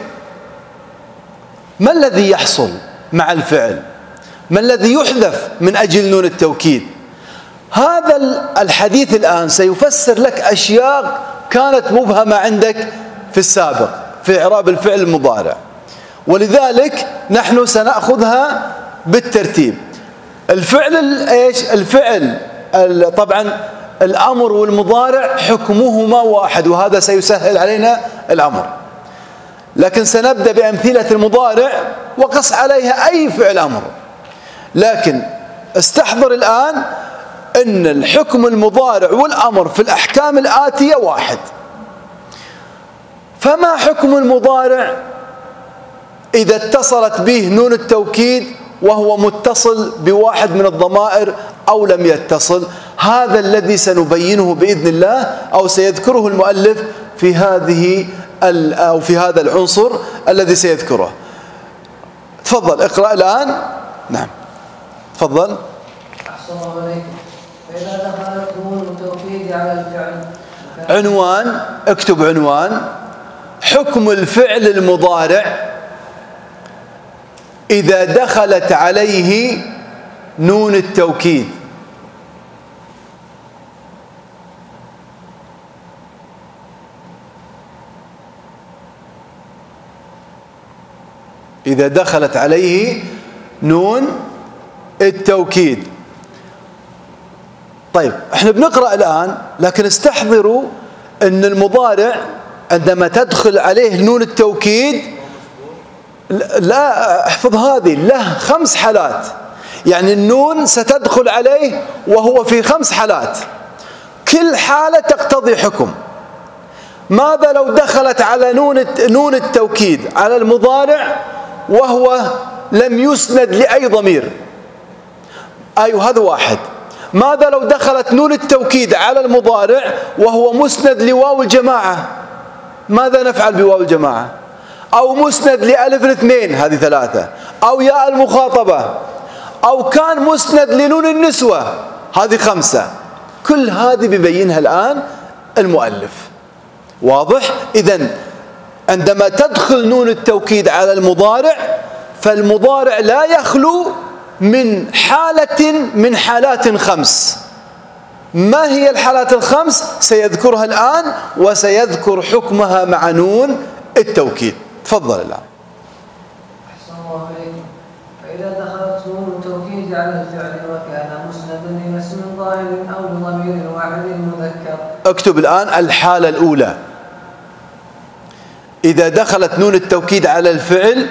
ما الذي يحصل مع الفعل؟ ما الذي يحذف من أجل نون التوكيد؟ هذا الحديث الآن سيفسر لك أشياء كانت مبهمة عندك في السابق في إعراب الفعل المضارع، ولذلك نحن سنأخذها بالترتيب. الفعل ايش؟ الفعل طبعا الأمر والمضارع حكمهما واحد، وهذا سيسهل علينا الأمر، لكن سنبدأ بأمثلة المضارع وقص عليها أي فعل أمر. لكن استحضر الآن أن الحكم المضارع والأمر في الأحكام الآتية واحد. فما حكم المضارع إذا اتصلت به نون التوكيد وهو متصل بواحد من الضمائر أو لم يتصل؟ هذا الذي سنبينه بإذن الله، أو سيذكره المؤلف في هذا العنصر الذي سيذكره. تفضل اقرأ الآن. نعم، تفضل. أحسن الله عليكم. فإذا دخلت نون التوكيد على الفعل، عنوان، اكتب عنوان: حكم الفعل المضارع إذا دخلت عليه نون التوكيد. إذا دخلت عليه نون التوكيد. طيب احنا بنقرأ الآن، لكن استحضروا أن المضارع عندما تدخل عليه نون التوكيد، لا احفظ هذه، له 5 حالات. يعني النون ستدخل عليه وهو في 5 حالات، كل حالة تقتضي حكم. ماذا لو دخلت على نون التوكيد على المضارع وهو لم يسند لأي ضمير؟ أيوه هذا واحد. ماذا لو دخلت نون التوكيد على المضارع وهو مسند لواو الجماعة؟ ماذا نفعل بواو الجماعة؟ أو مسند لألف الاثنين، هذه 3. أو ياء المخاطبة، أو كان مسند لنون النسوة، هذه 5. كل هذه بيبينها الآن المؤلف. واضح؟ إذن عندما تدخل نون التوكيد على المضارع، فالمضارع لا يخلو من حالة من حالات 5. ما هي الحالات ال5؟ سيذكرها الآن، وسيذكر حكمها مع نون التوكيد. تفضل الآن. أحسن الله إليكم. فإذا دخلت نون التوكيد على الفعل وكان مسندا إلى اسم ظاهر أو لضمير واحد مذكر. اكتب الآن الحالة الأولى. إذا دخلت نون التوكيد على الفعل،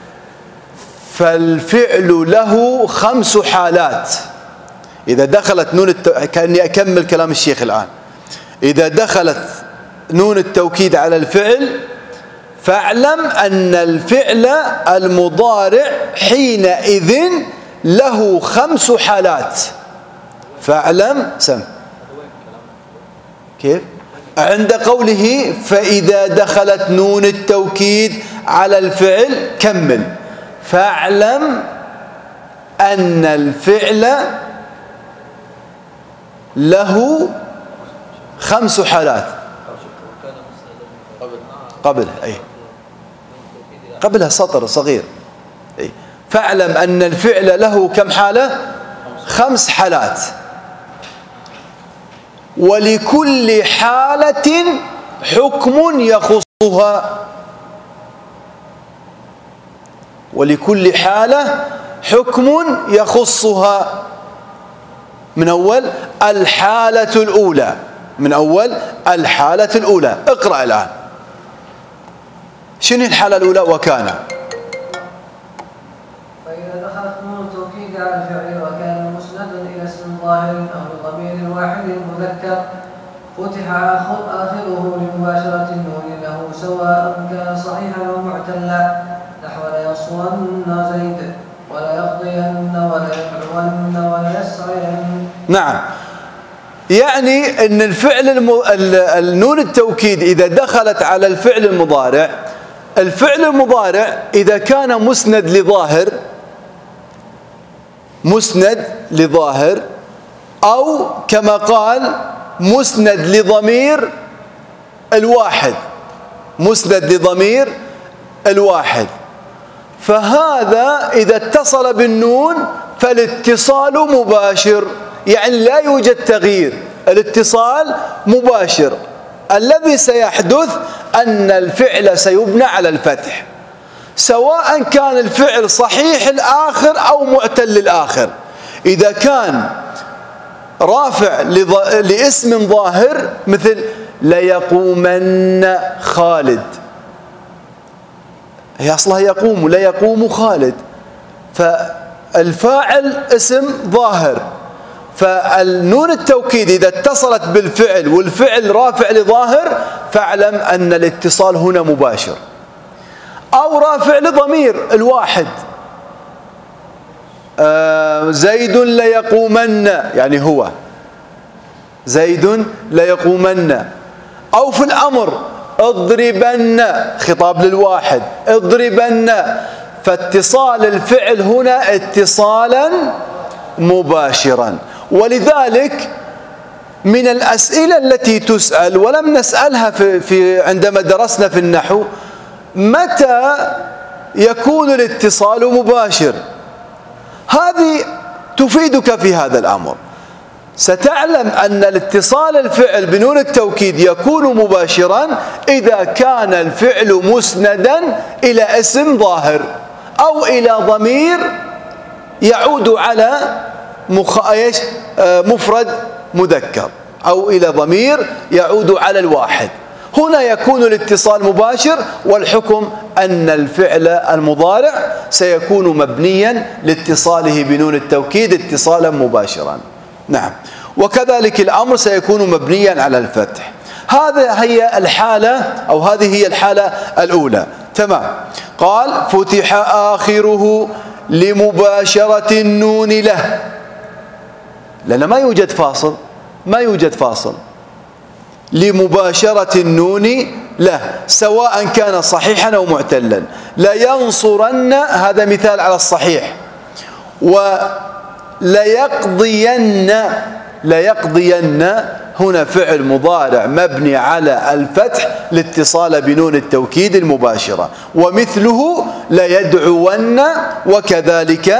فالفعل له 5 حالات. إذا دخلت نون كأني أكمل كلام الشيخ الآن. إذا دخلت نون التوكيد على الفعل، فاعلم أن الفعل المضارع حينئذ له 5 حالات. فاعلم كيف؟ عند قوله فإذا دخلت نون التوكيد على الفعل، كمل. فاعلم أن الفعل له 5 حالات. قبلها أي قبلها سطر صغير. أي فاعلم أن الفعل له كم حالة؟ 5 حالات. ولكل حالة حكم يخصها. ولكل حالة حكم يخصها. من أول الحالة الأولى. من أول الحالة الأولى. اقرأ الآن. شنو الحالة الأولى؟ وكان. فإذا دخلت نون التوكيد على الفعل وكان مسندا إلى اسم ظاهر أو لضمير واحد مذكر، فتح آخره لمباشرة النون له سواء كان صحيحا أو معتلا، نحو ليصون زيد ولا يقضين ولا يدعون ولا يسعين. نعم، يعني أن الفعل النون التوكيد إذا دخلت على الفعل المضارع، الفعل المضارع إذا كان مسند لظاهر أو كما قال مسند لضمير الواحد، مسند لضمير الواحد، فهذا إذا اتصل بالنون فالاتصال مباشر، يعني لا يوجد تغيير، الاتصال مباشر. الذي سيحدث أن الفعل سيبنى على الفتح، سواء كان الفعل صحيح الآخر أو معتل الآخر. إذا كان رافع لاسم ظاهر مثل ليقومن خالد، هي أصلها يقوم، لا يقوم خالد، فالفاعل اسم ظاهر، فالنون التوكيد إذا اتصلت بالفعل والفعل رافع لظاهر فاعلم أن الاتصال هنا مباشر. أو رافع لضمير الواحد، زيد ليقومن، يعني هو زيد ليقومن. أو في الأمر اضربن، خطاب للواحد، اضربن، فاتصال الفعل هنا اتصالا مباشرا. ولذلك من الأسئلة التي تسأل ولم نسألها في عندما درسنا في النحو، متى يكون الاتصال مباشر؟ هذه تفيدك في هذا الأمر. ستعلم أن الاتصال الفعل بنون التوكيد يكون مباشرا إذا كان الفعل مسندا إلى اسم ظاهر أو إلى ضمير يعود على مفرد مذكر، أو إلى ضمير يعود على الواحد. هنا يكون الاتصال مباشر، والحكم أن الفعل المضارع سيكون مبنيا لاتصاله بنون التوكيد اتصالا مباشرا. نعم. وكذلك الأمر سيكون مبنيا على الفتح. هذه هي الحالة، أو هذه هي الحالة الأولى. تمام. قال فتح آخره لمباشرة النون له، لأن ما يوجد فاصل، ما يوجد فاصل. لمباشرة النون له سواء كان صحيحا أو معتلا. لينصرن هذا مثال على الصحيح. وليقضين، ليقضين هنا فعل مضارع مبني على الفتح لاتصال بنون التوكيد المباشرة. ومثله ليدعون، وكذلك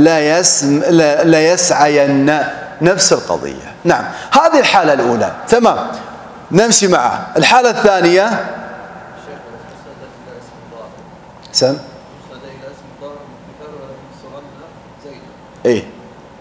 ليسعين، نفس القضية. نعم. هذه الحالة الأولى. تمام. نمشي معه. الحالة الثانية سم ايه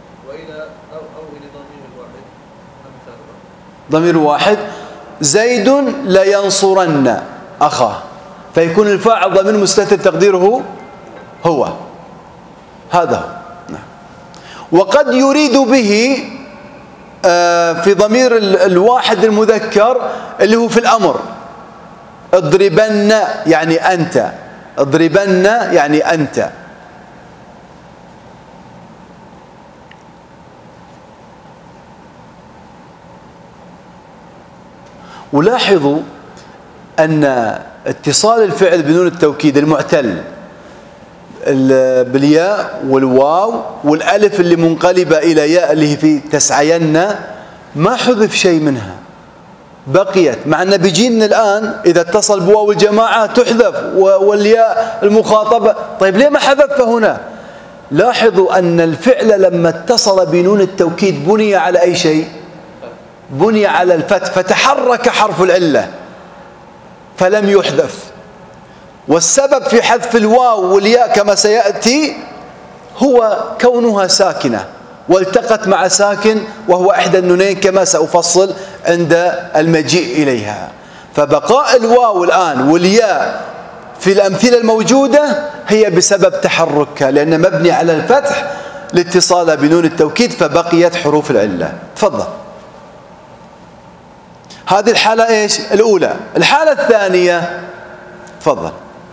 ضمير واحد. زيد لينصرن أخاه، فيكون الفاعل ضمير مستتر تقديره هو، هذا هو. نعم. وقد يريد به في ضمير الواحد المذكر اللي هو في الأمر. اضربن يعني أنت، اضربن يعني أنت. ولاحظوا أن اتصال الفعل بنون التوكيد المعتل بالياء والواو والألف اللي منقلبة إلى ياء اللي هي في تسعين ما حذف شيء منها، بقيت. مع أن بيجينا الآن إذا اتصل بواو الجماعة تحذف والياء المخاطبة. طيب ليه ما حذفها هنا؟ لاحظوا أن الفعل لما اتصل بنون التوكيد بني على أي شيء؟ بني على الفتح، فتحرك حرف العلة فلم يحذف. والسبب في حذف الواو والياء كما سيأتي هو كونها ساكنة والتقت مع ساكن وهو إحدى النونين كما سأفصل عند المجيء إليها. فبقاء الواو الآن والياء في الأمثلة الموجودة هي بسبب تحركها، لأن مبني على الفتح لاتصال بنون التوكيد فبقيت حروف العلة. تفضل. هذه الحالة إيش؟ الأولى. الحالة الثانية تفضل.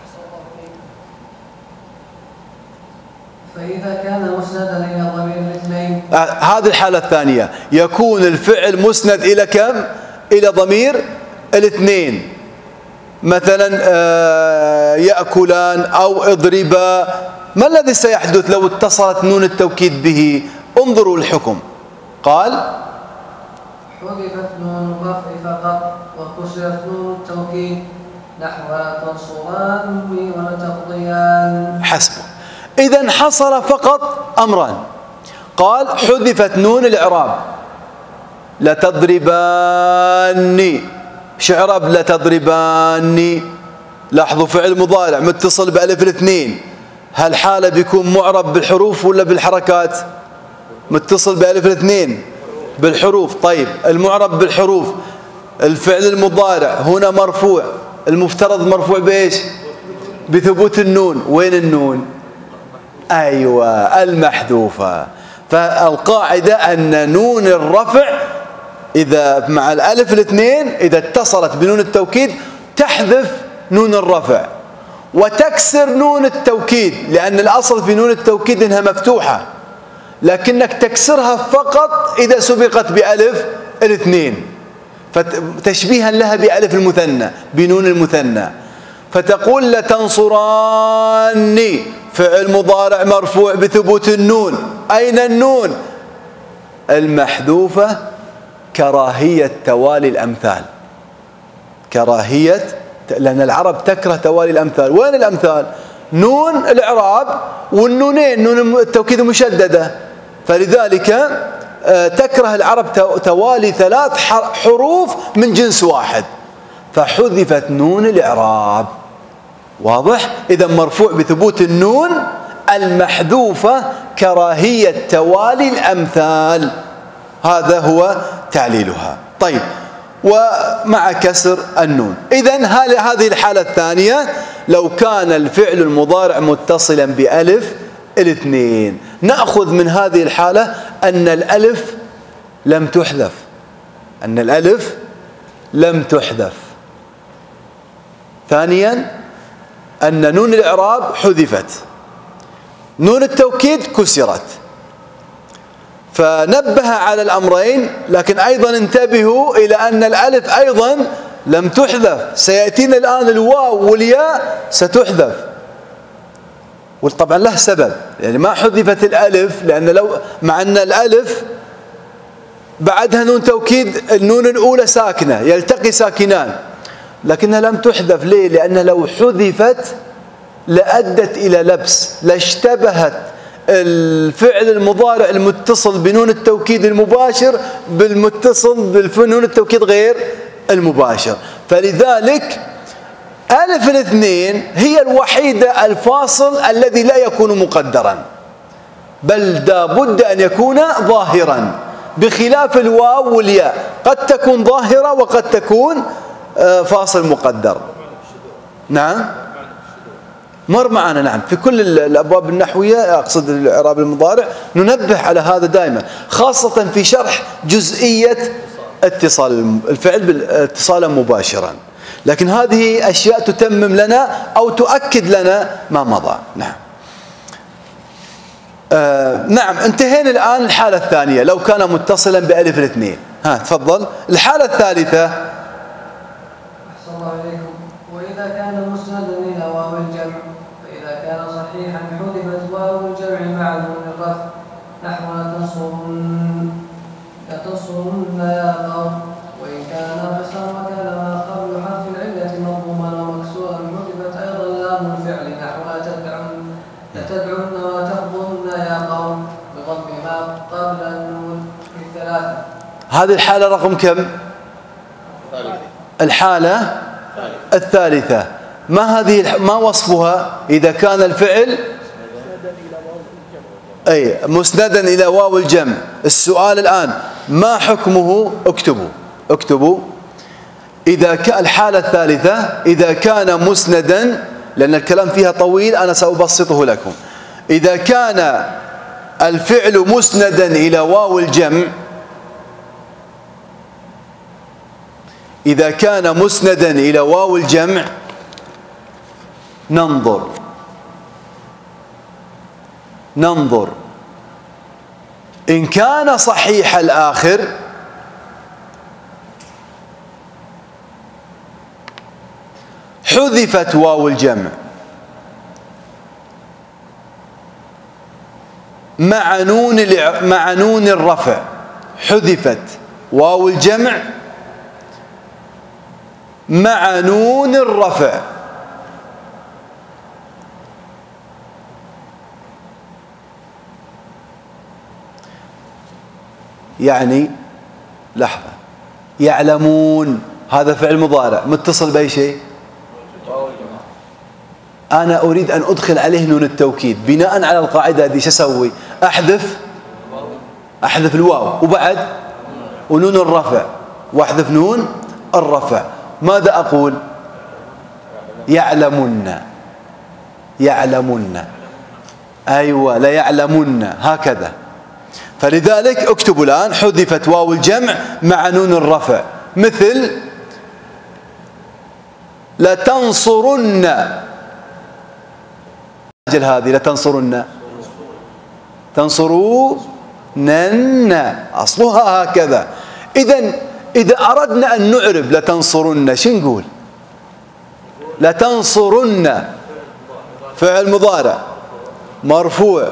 فإذا كان مسندا إلى ضمير الاثنين، هذه الحالة الثانية، يكون الفعل مسند إلى كم؟ إلى ضمير الاثنين. مثلا يأكلان أو اضربا. ما الذي سيحدث لو اتصلت نون التوكيد به؟ انظروا الحكم. قال حذفت نون الرفع فقط وكسرت نون التوكيد نحو تنصران ولتقضيان. حسبه. إذن حصل فقط أمران. قال حذفت نون الإعراب، لتضرباني. شعرب لتضرباني. لاحظوا فعل مضارع متصل بألف الاثنين. هل حالة بيكون معرب بالحروف ولا بالحركات؟ متصل بألف الاثنين بالحروف. طيب المعرب بالحروف، الفعل المضارع هنا مرفوع، المفترض مرفوع بإيش؟ بثبوت النون. وين النون؟ أيوة المحذوفة. فالقاعدة أن نون الرفع إذا مع الألف الاثنين إذا اتصلت بنون التوكيد تحذف نون الرفع وتكسر نون التوكيد، لأن الأصل في نون التوكيد إنها مفتوحة، لكنك تكسرها فقط إذا سبقت بألف الاثنين، فتشبيها لها بألف المثنى بنون المثنى. فتقول لتنصراني فعل مضارع مرفوع بثبوت النون. أين النون؟ المحذوفة كراهية توالي الأمثال. كراهية، لأن العرب تكره توالي الأمثال. وين الأمثال؟ نون الإعراب والنونين نون التوكيد المشددة، فلذلك تكره العرب توالي ثلاث حروف من جنس واحد، فحذفت نون الإعراب. واضح؟ إذا مرفوع بثبوت النون المحذوفة كراهية توالي الأمثال. هذا هو تعليلها. طيب، ومع كسر النون. إذن هذه الحالة الثانية لو كان الفعل المضارع متصلا بألف الاثنين. نأخذ من هذه الحالة أن الألف لم تحذف، أن الألف لم تحذف. ثانيا أن نون الإعراب حذفت، نون التوكيد كسرت. فنبه على الأمرين، لكن أيضا انتبهوا إلى أن الألف أيضا لم تحذف. سيأتينا الآن الواو والياء ستحذف، وطبعا له سبب، يعني ما حذفت الألف لأن لو مع أن الألف بعدها نون توكيد، النون الأولى ساكنة يلتقي ساكنان، لكنها لم تحذف. ليه؟ لأنها لو حذفت لأدت إلى لبس، لاشتبهت الفعل المضارع المتصل بنون التوكيد المباشر بالمتصل بنون التوكيد غير المباشر. فلذلك ألف الاثنين هي الوحيدة الفاصل الذي لا يكون مقدرا، بل لابد أن يكون ظاهرا، بخلاف الواو والياء قد تكون ظاهرة وقد تكون فاصل مقدر. نعم مر معنا. نعم في كل الأبواب النحوية، أقصد الإعراب المضارع، ننبه على هذا دائما، خاصة في شرح جزئية اتصال الفعل بالاتصال مباشرا. لكن هذه أشياء تتمم لنا أو تؤكد لنا ما مضى. نعم. نعم انتهينا الآن الحالة الثانية لو كان متصلا بألف الاثنين. تفضل الحالة الثالثة. أحسن الله إليكم. وإذا كان مسندا إلى واو الجمع، فإذا كان صحيحا حذفت واو الجمع مع نون الرفع، نحو لتنصرن يا قوم. وإن كان ناقصا وكان ما قبل حرف العلة مضموما ومكسورا حذفت أيضا لام الفعل، نحو لتدعن وتقضن يا قوم، بضم ما قبل النون في الثلاثة. هذه الحالة رقم كم؟ الحالة الثالثة. ما وصفها؟ إذا كان الفعل مسندا إلى واو الجمع. السؤال الآن ما حكمه؟ اكتبوا الحالة الثالثة إذا كان مسندا، لأن الكلام فيها طويل أنا سأبسطه لكم. إذا كان الفعل مسندا إلى واو الجمع، إذا كان مسندا إلى واو الجمع ننظر إن كان صحيح الآخر حذفت واو الجمع مع نون الرفع. حذفت واو الجمع مع نون الرفع. يعني لحظة، يعلمون هذا فعل مضارع متصل بأي شيء؟ أنا أريد أن أدخل عليه نون التوكيد. بناء على القاعدة هذه شو أسوي؟ أحذف الواو وبعد ونون الرفع، وأحذف نون الرفع. ماذا أقول؟ يعلمن. أيوة لا يعلمن، هكذا. فلذلك اكتبوا الآن حذفت واو الجمع مع نون الرفع، مثل لتنصرن. هذه لتنصرن، تنصرونن أصلها هكذا. إذا أردنا أن نعرب لتنصرن شو نقول؟ لتنصرن فعل مضارع مرفوع.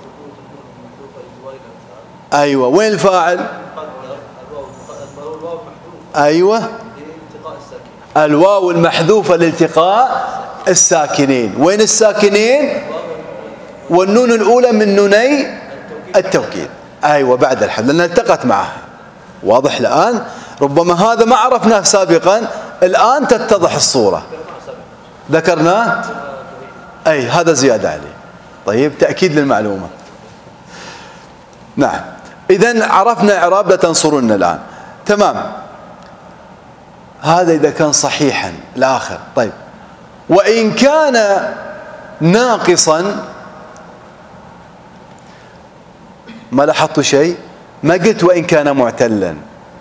أيوة وين الفاعل؟ أيوة الواو المحذوفة لالتقاء الساكنين. وين الساكنين؟ والنون الأولى من نوني التوكيد. أيوة بعد الحذف لأنها التقت معها. واضح الآن؟ ربما هذا ما عرفناه سابقا، الآن تتضح الصورة. ذكرناه؟ أي هذا زيادة عليه. طيب تأكيد للمعلومة. نعم إذن عرفنا إعراب لتنصرن الآن. تمام. هذا إذا كان صحيحا الآخر. طيب وإن كان ناقصا، ما لاحظتوا شيء؟ ما قلت وإن كان معتلا.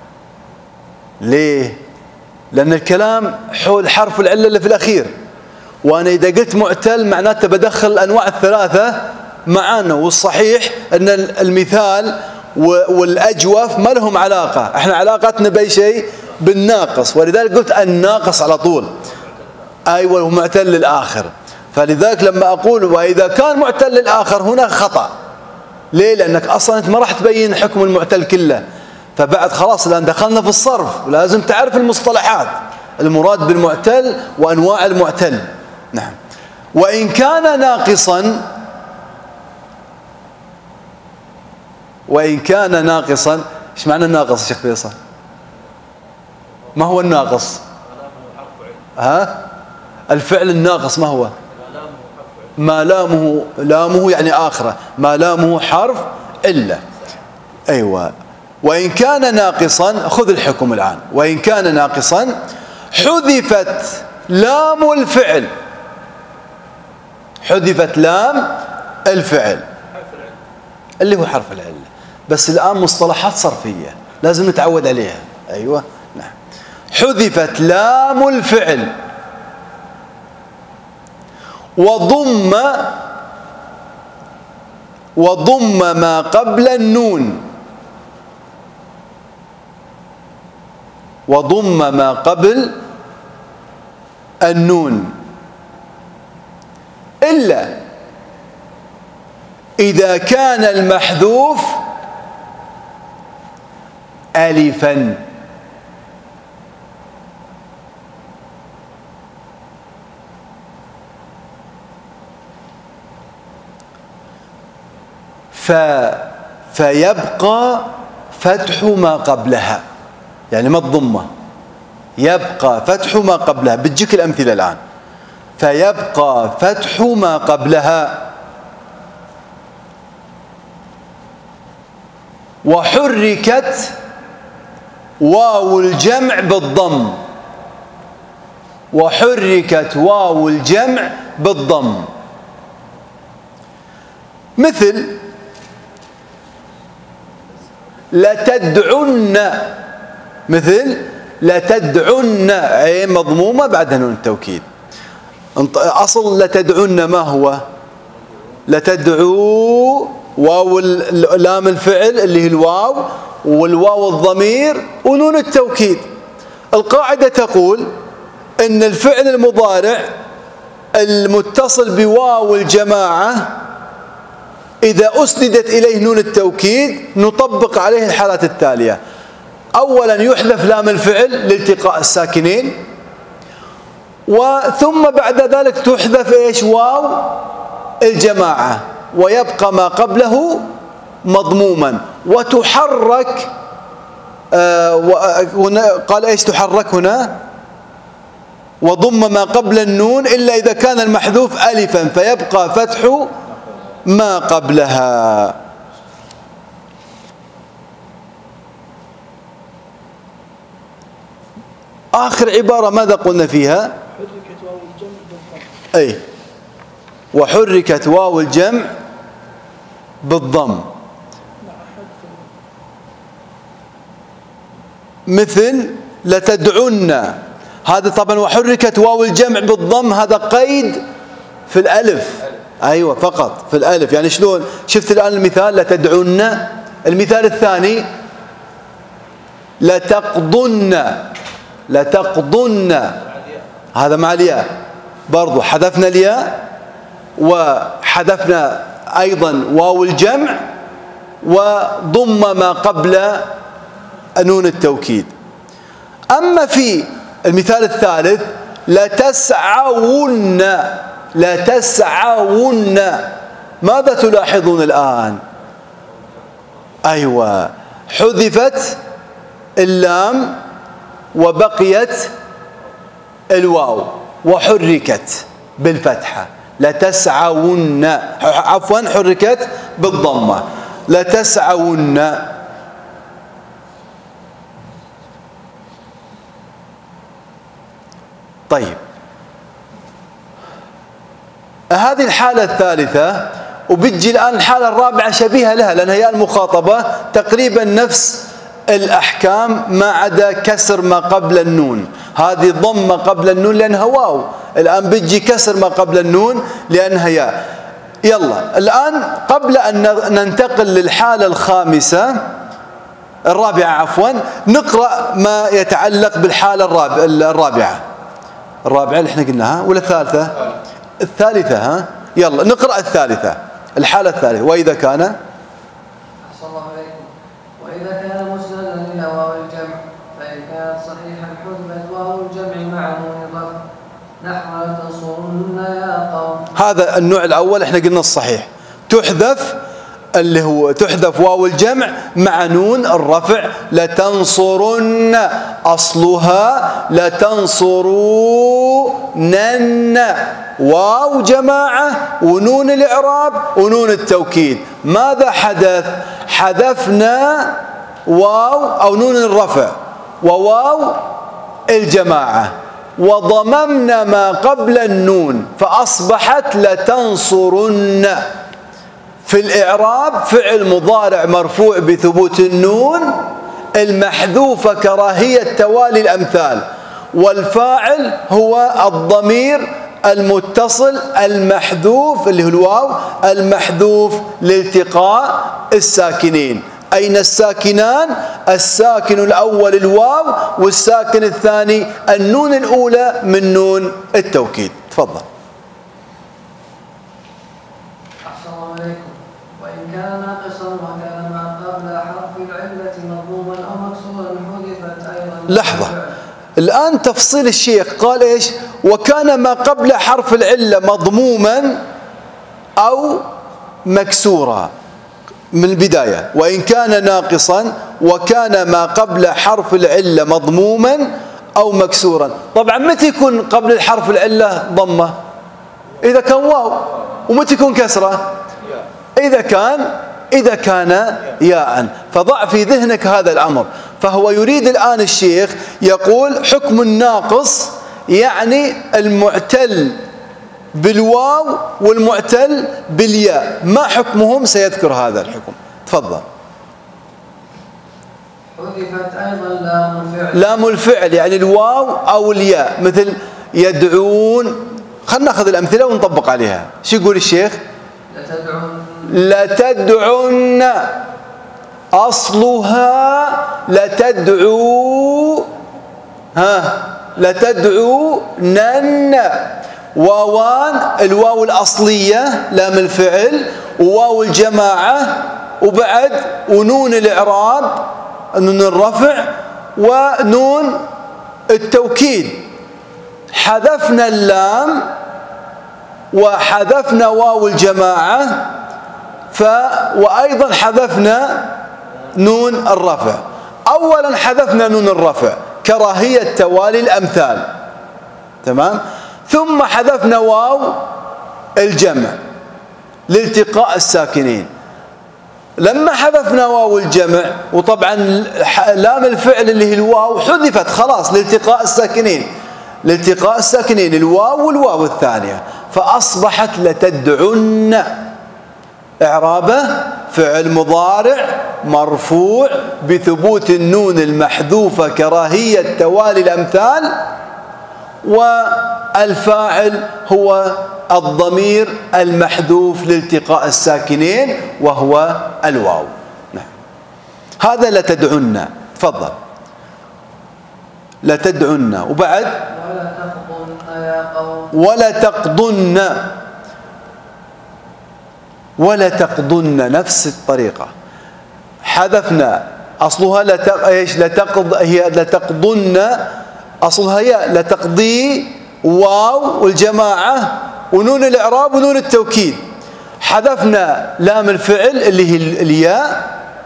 ليه؟ لأن الكلام حول حرف العلة اللي في الأخير، وأنا إذا قلت معتل معناته بدخل الأنواع الثلاثة معانا، والصحيح أن المثال والأجوف ما لهم علاقة، احنا علاقتنا بأي شيء بالناقص، ولذلك قلت الناقص على طول. أيوة ومعتل الآخر. فلذلك لما أقول وإذا كان معتل الآخر هنا خطأ. ليه؟ لأنك أصلا أنت ما راح تبين حكم المعتل كله، فبعد خلاص الآن دخلنا في الصرف، لازم تعرف المصطلحات المراد بالمعتل وأنواع المعتل. نعم. وإن كان ناقصا، وإن كان ناقصا، ايش معنى الناقص يا شيخ فيصل؟ ما هو الناقص؟ ها؟ الفعل الناقص ما هو؟ ما لامه يعني آخره، ما لامه حرف إلا. أيوة. وإن كان ناقصا، خذ الحكم الآن. وإن كان ناقصا حذفت لام الفعل، حذفت لام الفعل اللي هو حرف العلة. بس الآن مصطلحات صرفية لازم نتعود عليها. أيوة نعم. حذفت لام الفعل وضم ما قبل النون، وضم ما قبل النون، إلا إذا كان المحذوف ألفا. فيبقى فتح ما قبلها، يعني ما الضمة، يبقى فتح ما قبلها. بتجيك الأمثلة الآن. فيبقى فتح ما قبلها، وحركت واو الجمع بالضم، وحركت واو الجمع بالضم. مثل لتدعن، مثل لتدعن عين مضمومة بعدها نون التوكيد. أصل لتدعن ما هو؟ لتدعو واو لام الفعل اللي هي الواو، والواو الضمير، ونون التوكيد. القاعدة تقول إن الفعل المضارع المتصل بواو الجماعة إذا أسندت إليه نون التوكيد نطبق عليه الحالات التالية. أولا يحذف لام الفعل لالتقاء الساكنين، وثم بعد ذلك تحذف إيش؟ واو الجماعة، ويبقى ما قبله مضموما، وتحرك. قال إيش تحرك هنا؟ وضم ما قبل النون إلا إذا كان المحذوف ألفا، فيبقى فتح ما قبلها. آخر عبارة ماذا قلنا فيها؟ حركت واو الجمع بالضم. أي وحركت واو الجمع بالضم. مثل لتدعن، هذا طبعا وحركت واو الجمع بالضم هذا قيد في الألف. أيوة فقط في الألف. يعني شلون؟ شفت الآن المثال لتدعن. المثال الثاني لتقضن، لتقضن هذا مع الياء برضو، حذفنا الياء وحذفنا أيضا واو الجمع وضم ما قبل نون التوكيد. أما في المثال الثالث لتسعون، لتسعون، ماذا تلاحظون الآن؟ أيوة حذفت اللام وبقيت الواو وحركت بالفتحة. لتسعون، عفوا حركت بالضمة. لتسعون. طيب، هذه الحالة الثالثة، وبتجي الآن الحالة الرابعة شبيهة لها، لأن هي المخاطبة تقريبا نفس الأحكام ما عدا كسر ما قبل النون. هذه ضم ما قبل النون لأنها واو، الآن بتجي كسر ما قبل النون لأنها ياء. يلا الآن قبل أن ننتقل للحالة الخامسة الرابعة عفوا، نقرأ ما يتعلق بالحالة الرابعة اللي احنا قلناها، ولا الثالثة؟ الثالثة. ها يلا نقرأ الثالثة، الحالة الثالثة. وإذا كان أحسن الله عليكم. وإذا كان مسندا إلى واو الجمع فإن كانت صحيحا حذفت واو الجمع مع نون الرفع نحو لتنصرن يا قوم. هذا النوع الأول احنا قلنا الصحيح، تحذف اللي هو تحذف واو الجمع مع نون الرفع. لتنصرن أصلها لتنصرونن، واو جماعة ونون الإعراب ونون التوكيد. ماذا حدث؟ حذفنا واو أو نون الرفع وواو الجماعة وضممنا ما قبل النون فأصبحت لتنصرن. في الإعراب فعل مضارع مرفوع بثبوت النون المحذوفة كراهية توالي الأمثال، والفاعل هو الضمير المتصل المحذوف اللي هو الواو المحذوف لالتقاء الساكنين. أين الساكنان؟ الساكن الأول الواو، والساكن الثاني النون الأولى من نون التوكيد. تفضل. أحسن الله عليكم. وإن كان ناقصا وكان ما قبل حرف العلة مضموما أو مكسورا حذفت أيضا. لحظة، الآن تفصيل الشيخ قال إيش؟ وكان ما قبل حرف العلة مضموما أو مكسورا. من البداية، وإن كان ناقصا وكان ما قبل حرف العلة مضموما أو مكسورا. طبعا متى يكون قبل الحرف العلة ضمة؟ إذا كان واو. ومتى يكون كسرة؟ إذا كان ياء. فضع في ذهنك هذا الأمر. فهو يريد الآن الشيخ يقول حكم الناقص يعني المعتل بالواو والمعتل بالياء، ما حكمهم؟ سيذكر هذا الحكم. تفضل. حذفت أيضا لام الفعل. لام الفعل يعني الواو أو الياء، مثل يدعون. خلنا ناخذ الأمثلة ونطبق عليها. شو يقول الشيخ؟ لتدعن أصلها لتدعونن. واوان، الواو الأصلية لام الفعل وواو الجماعة وبعد ونون الإعراب نون الرفع ونون التوكيد. حذفنا اللام وحذفنا واو الجماعة وأيضا حذفنا نون الرفع. أولا حذفنا نون الرفع كراهية توالي الأمثال، تمام. ثم حذفنا واو الجمع لالتقاء الساكنين. لما حذفنا واو الجمع، وطبعا لام الفعل اللي هي الواو حذفت خلاص لالتقاء الساكنين الواو والواو الثانية، فأصبحت لتدعن. إعرابه فعل مضارع مرفوع بثبوت النون المحذوفة كراهية توالي الأمثال، والفاعل هو الضمير المحذوف لالتقاء الساكنين وهو الواو. نعم. هذا لتدعن. تفضل. لتدعن وبعد ولا تقضن نفس الطريقة. حذفنا أصلها هي لتقضن أصلها ياء، لتقضي واو والجماعة ونون الإعراب ونون التوكيد. حذفنا لام الفعل اللي هي الياء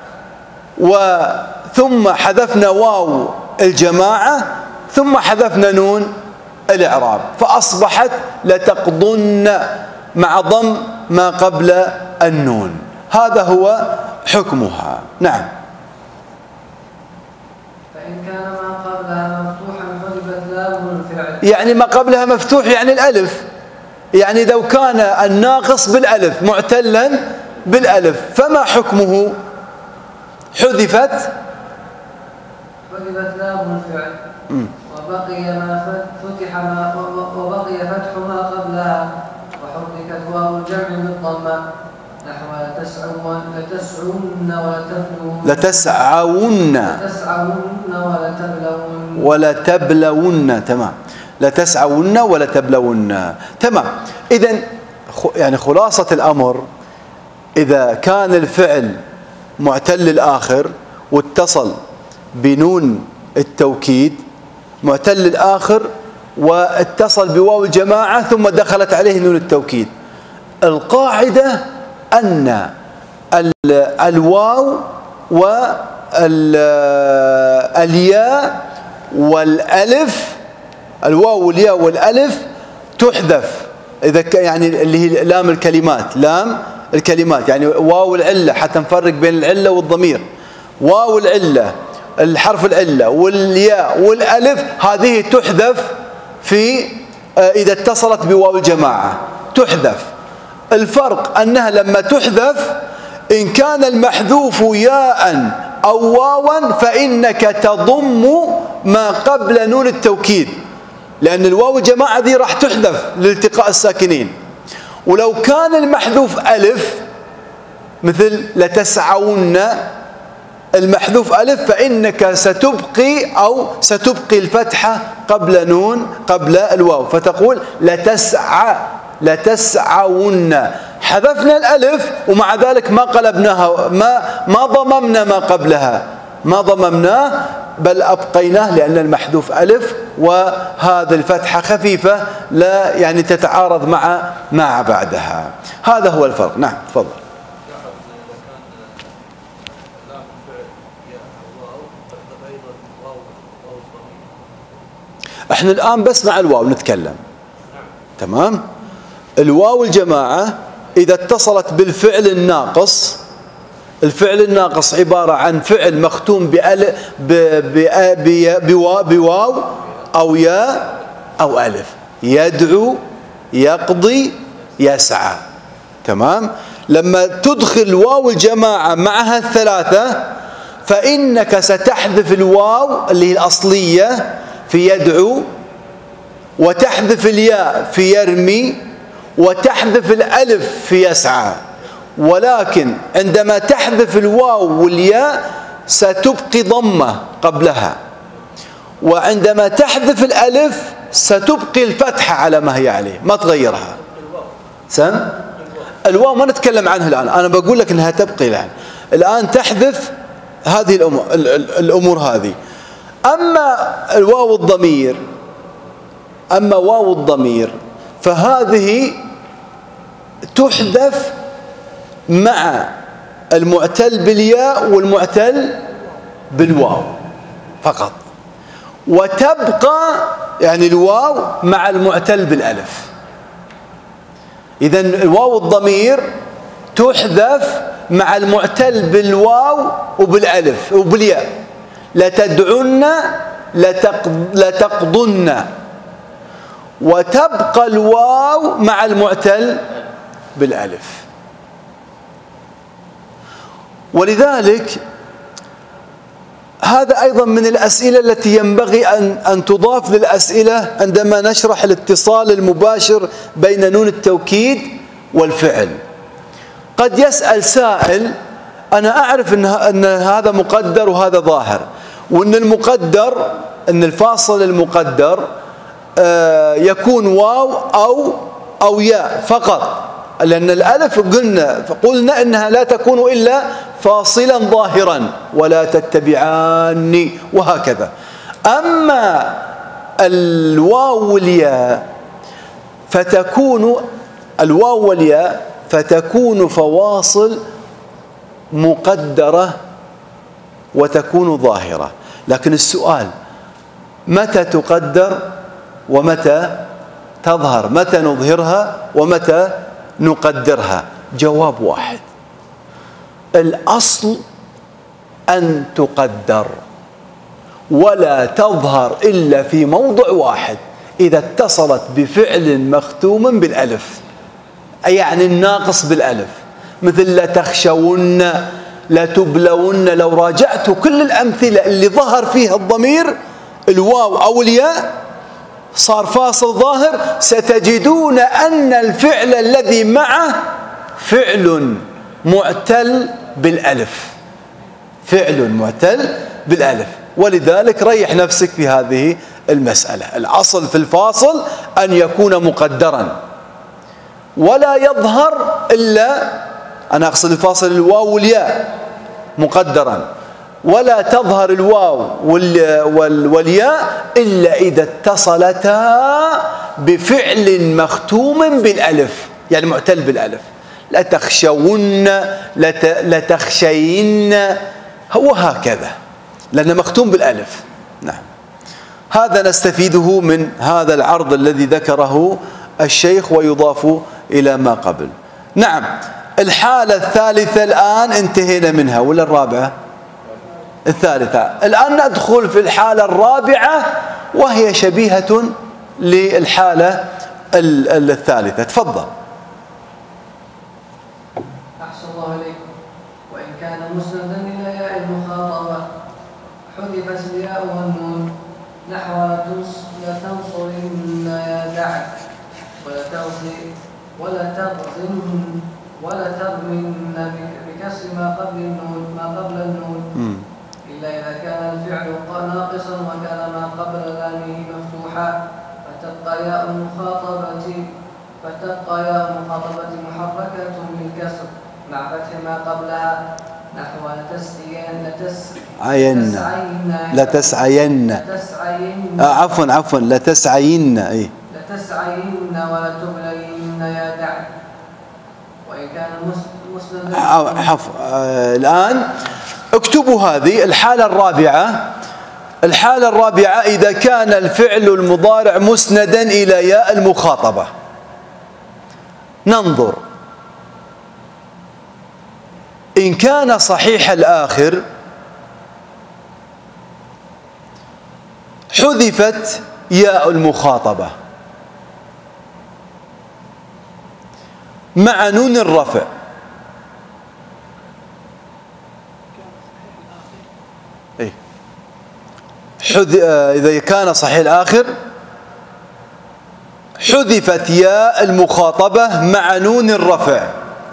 ثم حذفنا واو الجماعة ثم حذفنا نون الإعراب، فأصبحت لتقضن مع ضم ما قبل النون. هذا هو حكمها. نعم. فإن كان ما قبلها مفتوحا حذفت لام الفعل. يعني ما قبلها مفتوح يعني الألف، يعني لو كان الناقص بالألف معتلا بالألف فما حكمه؟ حذفت لام الفعل وبقي فتح ما قبلها وحركت واو الجمع بالضمة نحو لتسعون ولتبلون. تمام، لتسعون ولتبلون. تمام. إذن يعني خلاصة الأمر، إذا كان الفعل معتل الآخر واتصل بنون التوكيد معتل الآخر واتصل بواو الجماعة ثم دخلت عليه نون التوكيد، القاعدة أن الواو والياء والألف، الواو والياء والألف تحذف إذا يعني اللي هي لام الكلمات، لام الكلمات يعني واو العلة، حتى نفرق بين العلة والضمير. واو العلة الحرف العلة والياء والألف هذه تحذف في إذا اتصلت بواو الجماعة تحذف. الفرق أنها لما تحذف إن كان المحذوف ياء أو واوا فإنك تضم ما قبل نون التوكيد، لأن الواو الجماعة دي راح تحذف لالتقاء الساكنين. ولو كان المحذوف ألف مثل لتسعون، المحذوف ألف فإنك ستبقي الفتحة قبل نون قبل الواو، فتقول لتسعون. حذفنا الألف ومع ذلك ما قلبناها، ما ضممنا ما قبلها، ما ضممناه بل أبقيناه لأن المحذوف ألف، وهذا الفتحة خفيفة لا يعني تتعارض مع بعدها. هذا هو الفرق. نعم تفضل. احنا الآن بس مع الواو نتكلم. تمام. الواو الجماعة إذا اتصلت بالفعل الناقص، الفعل الناقص عبارة عن فعل مختوم بواو أو ياء أو ألف، يدعو، يقضي، يسعى. تمام. لما تدخل واو الجماعة معها الثلاثة فإنك ستحذف الواو اللي هي الأصلية في يدعو، وتحذف الياء في يرمي، وتحذف الألف في يسعى. ولكن عندما تحذف الواو والياء ستبقي ضمة قبلها، وعندما تحذف الألف ستبقي الفتحة على ما هي عليه، ما تغيرها. سم؟ الواو ما نتكلم عنها الآن، أنا بقول لك أنها تبقي الآن تحذف هذه الأمور هذه. أما واو الضمير فهذه تحذف مع المعتل بالياء والمعتل بالواو فقط، وتبقى يعني الواو مع المعتل بالألف. إذن الواو الضمير تحذف مع المعتل بالواو وبالألف وبالياء، لتدعن، لتقضن، وتبقى الواو مع المعتل بالألف. ولذلك هذا أيضا من الأسئلة التي ينبغي أن تضاف للأسئلة عندما نشرح الاتصال المباشر بين نون التوكيد والفعل. قد يسأل سائل: أنا أعرف أن هذا مقدر وهذا ظاهر، وأن المقدر أن الفاصل المقدر يكون واو أو ياء فقط، لأن الألف قلنا أنها لا تكون إلا فاصلا ظاهرا ولا تتبعان وهكذا. أما الواو والياء فتكون فواصل مقدرة وتكون ظاهرة. لكن السؤال: متى تقدر ومتى تظهر؟ متى نظهرها ومتى نقدرها؟ جواب واحد: الأصل أن تقدر ولا تظهر إلا في موضع واحد، إذا اتصلت بفعل مختوم بالألف، أي يعني الناقص بالألف، مثل لتخشون، لتبلون. لو راجعت كل الأمثلة اللي ظهر فيها الضمير الواو أو الياء صار فاصل ظاهر، ستجدون أن الفعل الذي معه فعل معتل بالألف، فعل معتل بالألف. ولذلك ريح نفسك في هذه المسألة. الأصل في الفاصل أن يكون مقدرا ولا يظهر إلا، أنا أقصد الفاصل الواو والياء مقدرا، ولا تظهر الواو والياء إلا إذا اتصلتا بفعل مختوم بالألف، يعني معتل بالألف. لتخشون، لتخشين، هو هكذا لأنه مختوم بالألف. نعم، هذا نستفيده من هذا العرض الذي ذكره الشيخ ويضاف إلى ما قبل. نعم، الحالة الثالثة الآن انتهينا منها، ولا الرابعة؟ الثالثة. الآن ندخل في الحالة الرابعة وهي شبيهة للحالة الثالثة. تفضل. أحسن الله إليكم. وإن كان مسندا إلى ياء المخاطبة حذفت الياء والنون نحو لتنصرن يا دعك ولتضمن بكسر ما قبل النون إلا إذا كان الفعل ناقصا وكان ما قبل لامه مفتوحا فتبقى ياء المخاطبة محركة بالكسر مع فتح ما قبلها نحو لتسعين عفوا لتسعين ولتبلين يا دعك. وإن كان مسندا الآن اكتبوا هذه الحالة الرابعة. الحالة الرابعة إذا كان الفعل المضارع مسندا إلى ياء المخاطبة. ننظر، إن كان صحيح الآخر حذفت ياء المخاطبة مع نون الرفع. إذا كان صحيح الآخر حذفت ياء المخاطبة مع نون الرفع،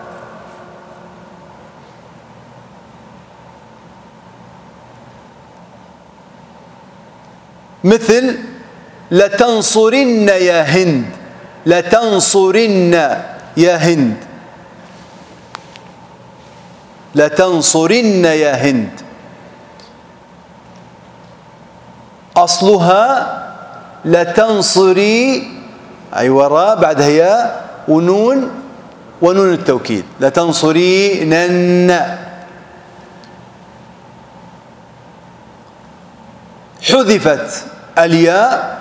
مثل لتنصرن يا هند، لتنصرن يا هند، لتنصرن يا هند. أصلها لتنصري، أي وراء بعدها ياء ونون التوكيد، لتنصرينن. حذفت الياء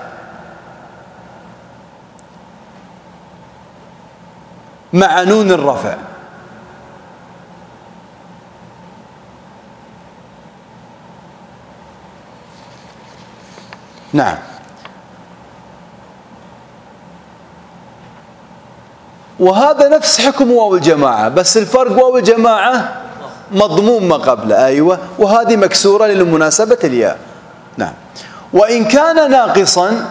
مع نون الرفع. نعم، وهذا نفس حكم واو الجماعة، بس الفرق واو الجماعة مضموم ما قبله، أيوة، وهذه مكسورة لمناسبة الياء. نعم. وإن كان ناقصا،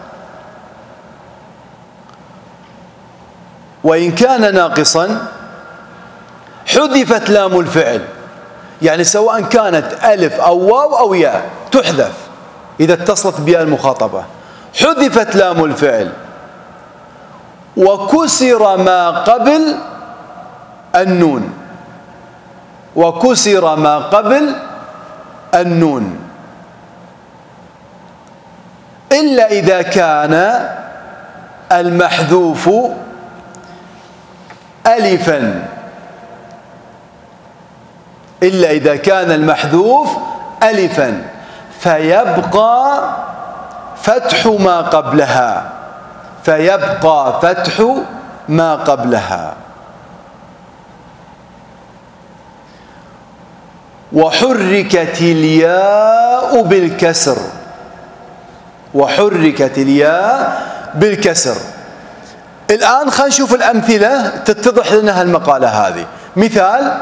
وإن كان ناقصا حذفت لام الفعل، يعني سواء كانت ألف أو واو أو ياء تحذف إذا اتصلت بها المخاطبة. حذفت لام الفعل وكسر ما قبل النون، وكسر ما قبل النون، إلا إذا كان المحذوف ألفا، إلا إذا كان المحذوف ألفا فيبقى فتح ما قبلها، فيبقى فتح ما قبلها. وحركت الياء بالكسر، وحركت الياء بالكسر. الآن خلينا نشوف الأمثلة تتضح لنا هالمقالة هذه. مثال،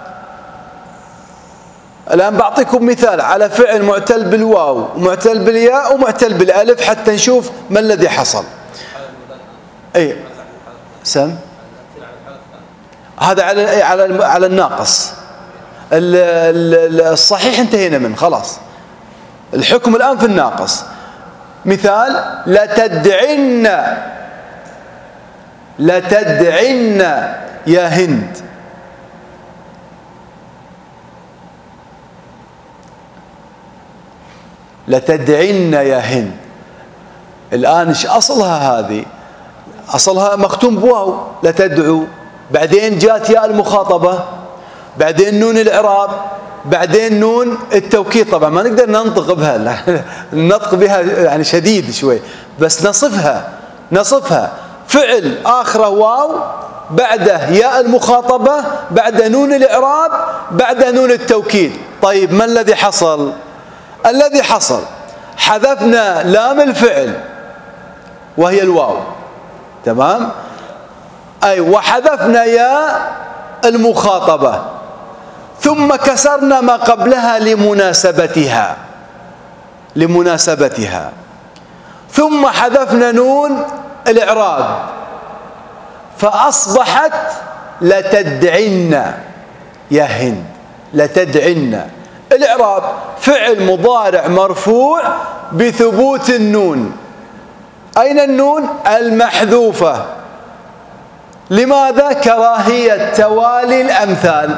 الآن بعطيكم مثال على فعل معتل بالواو ومعتل بالياء ومعتل بالألف حتى نشوف ما الذي حصل. أي سم هذا على الناقص. الصحيح انتهينا منه خلاص، الحكم الآن في الناقص. مثال، لتدعن يا هند. لتدعن يا هند. الآن ايش أصلها هذه؟ أصلها مختوم بواو لتدعو، بعدين جاءت ياء المخاطبة، بعدين نون الإعراب، بعدين نون التوكيد. طبعا ما نقدر ننطق بها، النطق بها يعني شديد شوي، بس نصفها فعل آخره واو، بعده ياء المخاطبة، بعده نون الإعراب، بعده نون التوكيد. طيب ما الذي حصل؟ الذي حصل حذفنا لام الفعل وهي الواو، تمام؟ أي وحذفنا ياء المخاطبة، ثم كسرنا ما قبلها لمناسبتها، ثم حذفنا نون الإعراب، فأصبحت لتدعن يا هند. لتدعن الإعراب فعل مضارع مرفوع بثبوت النون. أين النون؟ المحذوفة. لماذا؟ كراهية توالي الأمثال.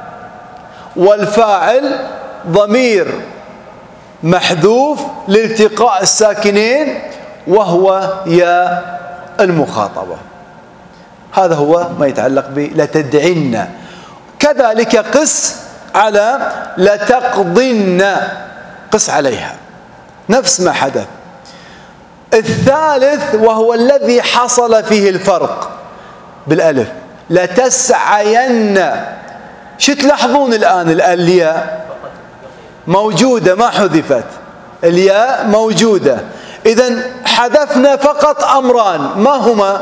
والفاعل ضمير محذوف لالتقاء الساكنين وهو ياء المخاطبة. هذا هو ما يتعلق بلتدعن. كذلك قس على لتقضن، قس عليها نفس ما حدث. الثالث وهو الذي حصل فيه الفرق بالألف، لتسعين. شو تلاحظون الآن؟ الياء موجودة ما حذفت، الياء موجودة. إذن حذفنا فقط أمران، ما هما؟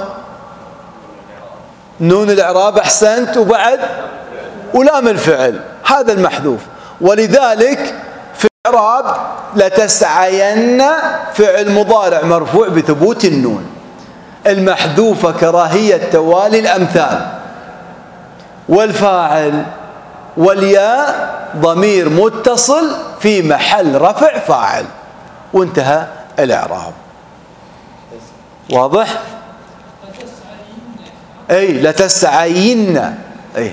نون الإعراب، أحسنت، وبعد ولام الفعل، هذا المحذوف. ولذلك في الإعراب لتسعين فعل مضارع مرفوع بثبوت النون المحذوفة كراهية توالي الأمثال. والفاعل والياء ضمير متصل في محل رفع فاعل، وانتهى الإعراب. واضح؟ أي لتسعين، أي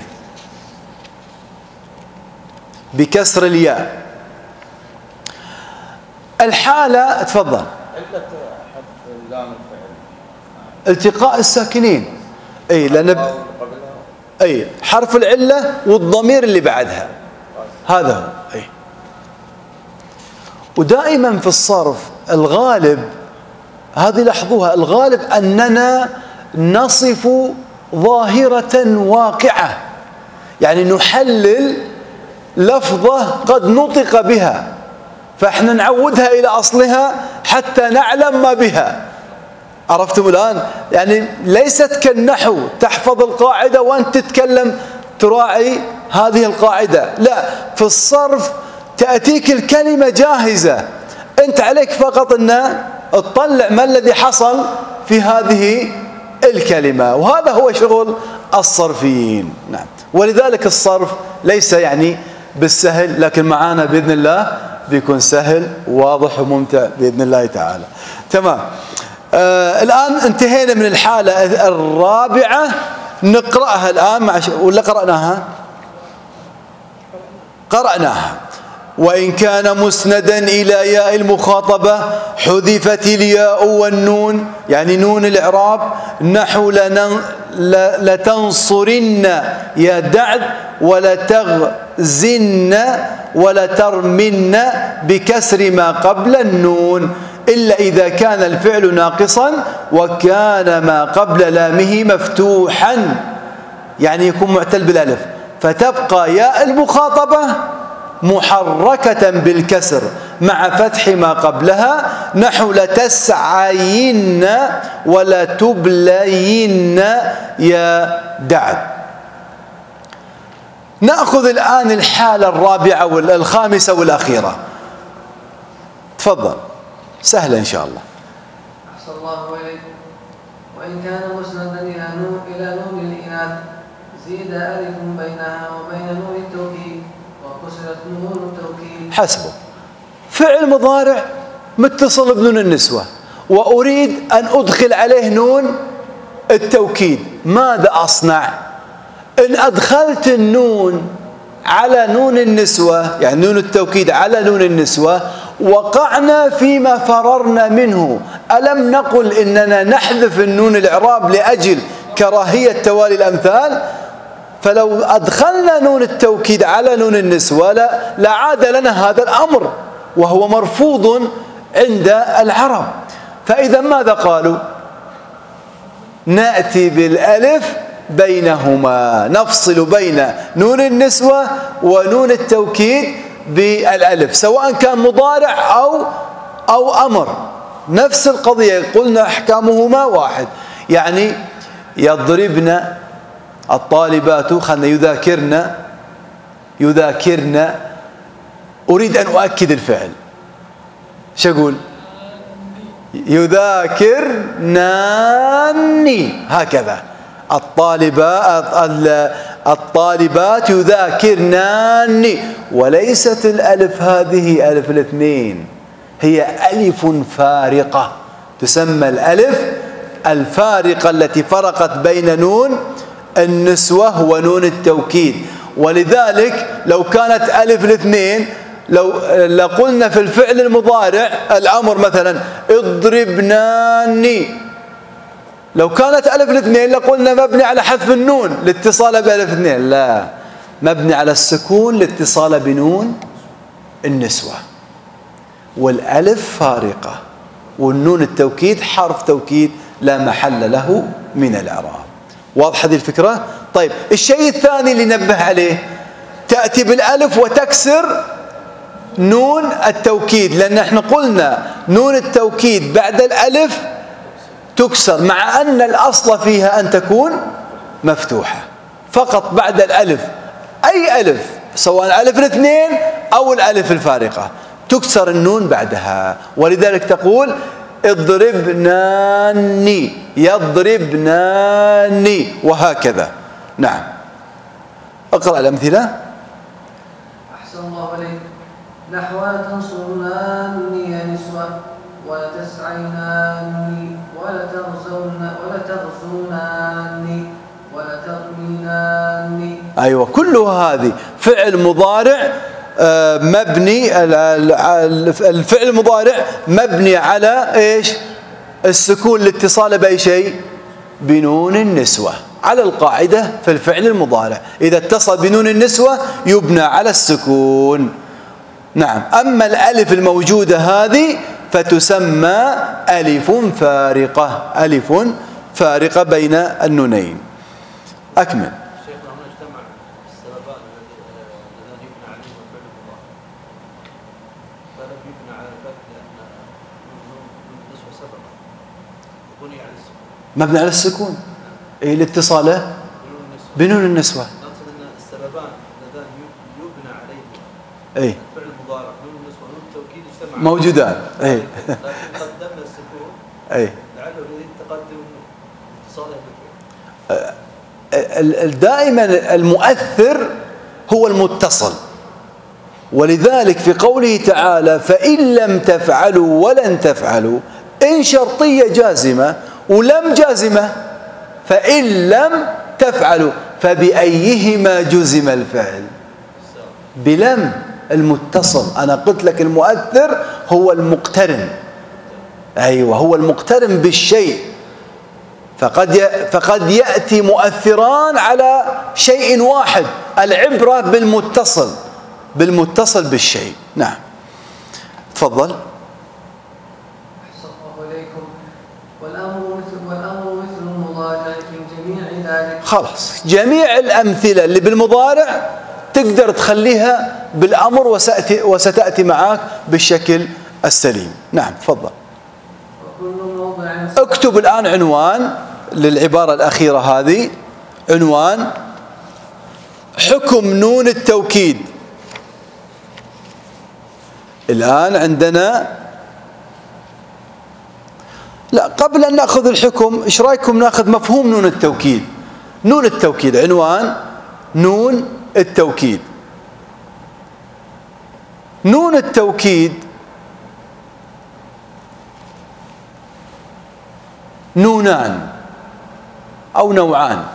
بكسر الياء. الحالة، تفضل. علة حذف لام الفعل التقاء الساكنين، أي لأن أي حرف العلة والضمير اللي بعدها، هذا هو. أي ودائما في الصرف الغالب، هذه لاحظوها، الغالب أننا نصف ظاهرة واقعة، يعني نحلل لفظة قد نطق بها، فإحنا نعودها إلى أصلها حتى نعلم ما بها. عرفتم الآن؟ يعني ليست كالنحو تحفظ القاعدة وأنت تتكلم تراعي هذه القاعدة، لا، في الصرف تأتيك الكلمة جاهزة، أنت عليك فقط أن تطلع ما الذي حصل في هذه الكلمة، وهذا هو شغل الصرفيين. نعم. ولذلك الصرف ليس يعني بالسهل، لكن معانا بإذن الله بيكون سهل وواضح وممتع بإذن الله تعالى. تمام. الآن انتهينا من الحالة الرابعة، نقرأها الآن ولا قرأناها؟ قرأناها. وإن كان مسندا إلى ياء المخاطبة حذفت الياء والنون، يعني نون الإعراب، نحو لتنصرن يا دعد، ولتغزن ولترمن بكسر ما قبل النون، إلا إذا كان الفعل ناقصا وكان ما قبل لامه مفتوحا، يعني يكون معتل بالألف، فتبقى ياء المخاطبة محركة بالكسر مع فتح ما قبلها، نحو لتسعين ولا تبلين يا دعد. نأخذ الآن الحالة الرابعة والخامسة والأخيرة. تفضل، سهلة إن شاء الله. أحسن الله إليكم. وإن كان مسندا إلى نون الإناث زيد ألف بينها وبين نون التوكيد وكسرت نون التوكيد. حسبه. فعل مضارع متصل بنون النسوة وأريد أن أدخل عليه نون التوكيد، ماذا أصنع؟ إن أدخلت النون على نون النسوة، يعني نون التوكيد على نون النسوة، وقعنا فيما فررنا منه. ألم نقل إننا نحذف النون الإعراب لأجل كراهية توالي الأمثال؟ فلو أدخلنا نون التوكيد على نون النسوة لعاد لنا هذا الأمر، وهو مرفوض عند العرب. فإذا ماذا قالوا؟ نأتي بالألف بينهما، نفصل بين نون النسوة ونون التوكيد بالألف، سواء كان مضارع أو أمر، نفس القضية. قلنا أحكامهما واحد. يعني يضربن الطالبات، خلنا يذاكرن. أريد أن أؤكد الفعل، شو أقول؟ يذاكرنني، هكذا. الطالبات يذاكرنني، وليست الألف هذه ألف الاثنين، هي ألف فارقة، تسمى الألف الفارقة التي فرقت بين نون النسوة ونون التوكيد. ولذلك لو كانت ألف الاثنين، لقلنا في الفعل المضارع الأمر مثلا اضربناني، لو كانت ألف الاثنين لقلنا مبني على حذف النون لاتصال بألف اثنين، لا، مبني على السكون لاتصال بنون النسوة، والألف فارقة، والنون التوكيد حرف توكيد لا محل له من الإعراب. واضح هذه الفكرة؟ طيب، الشيء الثاني اللي نبه عليه، تأتي بالألف وتكسر نون التوكيد، لأن احنا قلنا نون التوكيد بعد الألف تكسر، مع أن الأصل فيها أن تكون مفتوحة، فقط بعد الألف، أي ألف سواء الألف الاثنين أو الألف الفارقة تكسر النون بعدها. ولذلك تقول اضربناني، يضربناني، وهكذا. نعم، اقرأ الأمثلة. أحسن الله عليك. نحو تنصرناني يا نسوة ولتسعيناني ولتغزوناني ولترميناني. أيوة، كل هذه فعل مضارع مبني، الفعل المضارع مبني على إيش؟ السكون لاتصال بأي شيء؟ بنون النسوة، على القاعدة في الفعل المضارع إذا اتصل بنون النسوة يبنى على السكون. نعم، أما الألف الموجودة هذه فتسمى ألف فارقة، ألف فارقة بين النونين. أكمل. شيخنا هنا اجتمع السببان اللذان يبنى عليهما الفعل المضارع، فلم يبنى على الفتح لأن نون النسوة سبقا وبني على السكون. مبني على السكون، إيه الاتصاله بنون النسوة. نقصد أن السببان اللذان يبنى عليهما إيه الفعل المضارع نون النسوة ونون التوكيد اجتمع موجودان. إيه لكن قدمنا السكون إيه لعله يريد تقدم اتصاله بالفعل. دائما المؤثر هو المتصل، ولذلك في قوله تعالى فإن لم تفعلوا ولن تفعلوا، إن شرطية جازمة ولم جازمة، فإن لم تفعلوا، فبأيهما جزم الفعل؟ بلم المتصل. أنا قلت لك المؤثر هو المقترن، أيوة، هو المقترن بالشيء، فقد يأتي مؤثران على شيء واحد، العبرة بالمتصل بالشيء. نعم، تفضل. أحسن الله إليكم. والأمر مثل المضارع في جميع ذلك. خلاص، جميع الأمثلة اللي بالمضارع تقدر تخليها بالأمر وستأتي معك بالشكل السليم. نعم تفضل. اكتب الآن عنوان للعبارة الأخيرة هذه، عنوان حكم نون التوكيد. الآن عندنا، لا قبل أن نأخذ الحكم إيش رأيكم نأخذ مفهوم نون التوكيد؟ نون التوكيد، عنوان نون التوكيد. نون التوكيد نونان أو نوعان.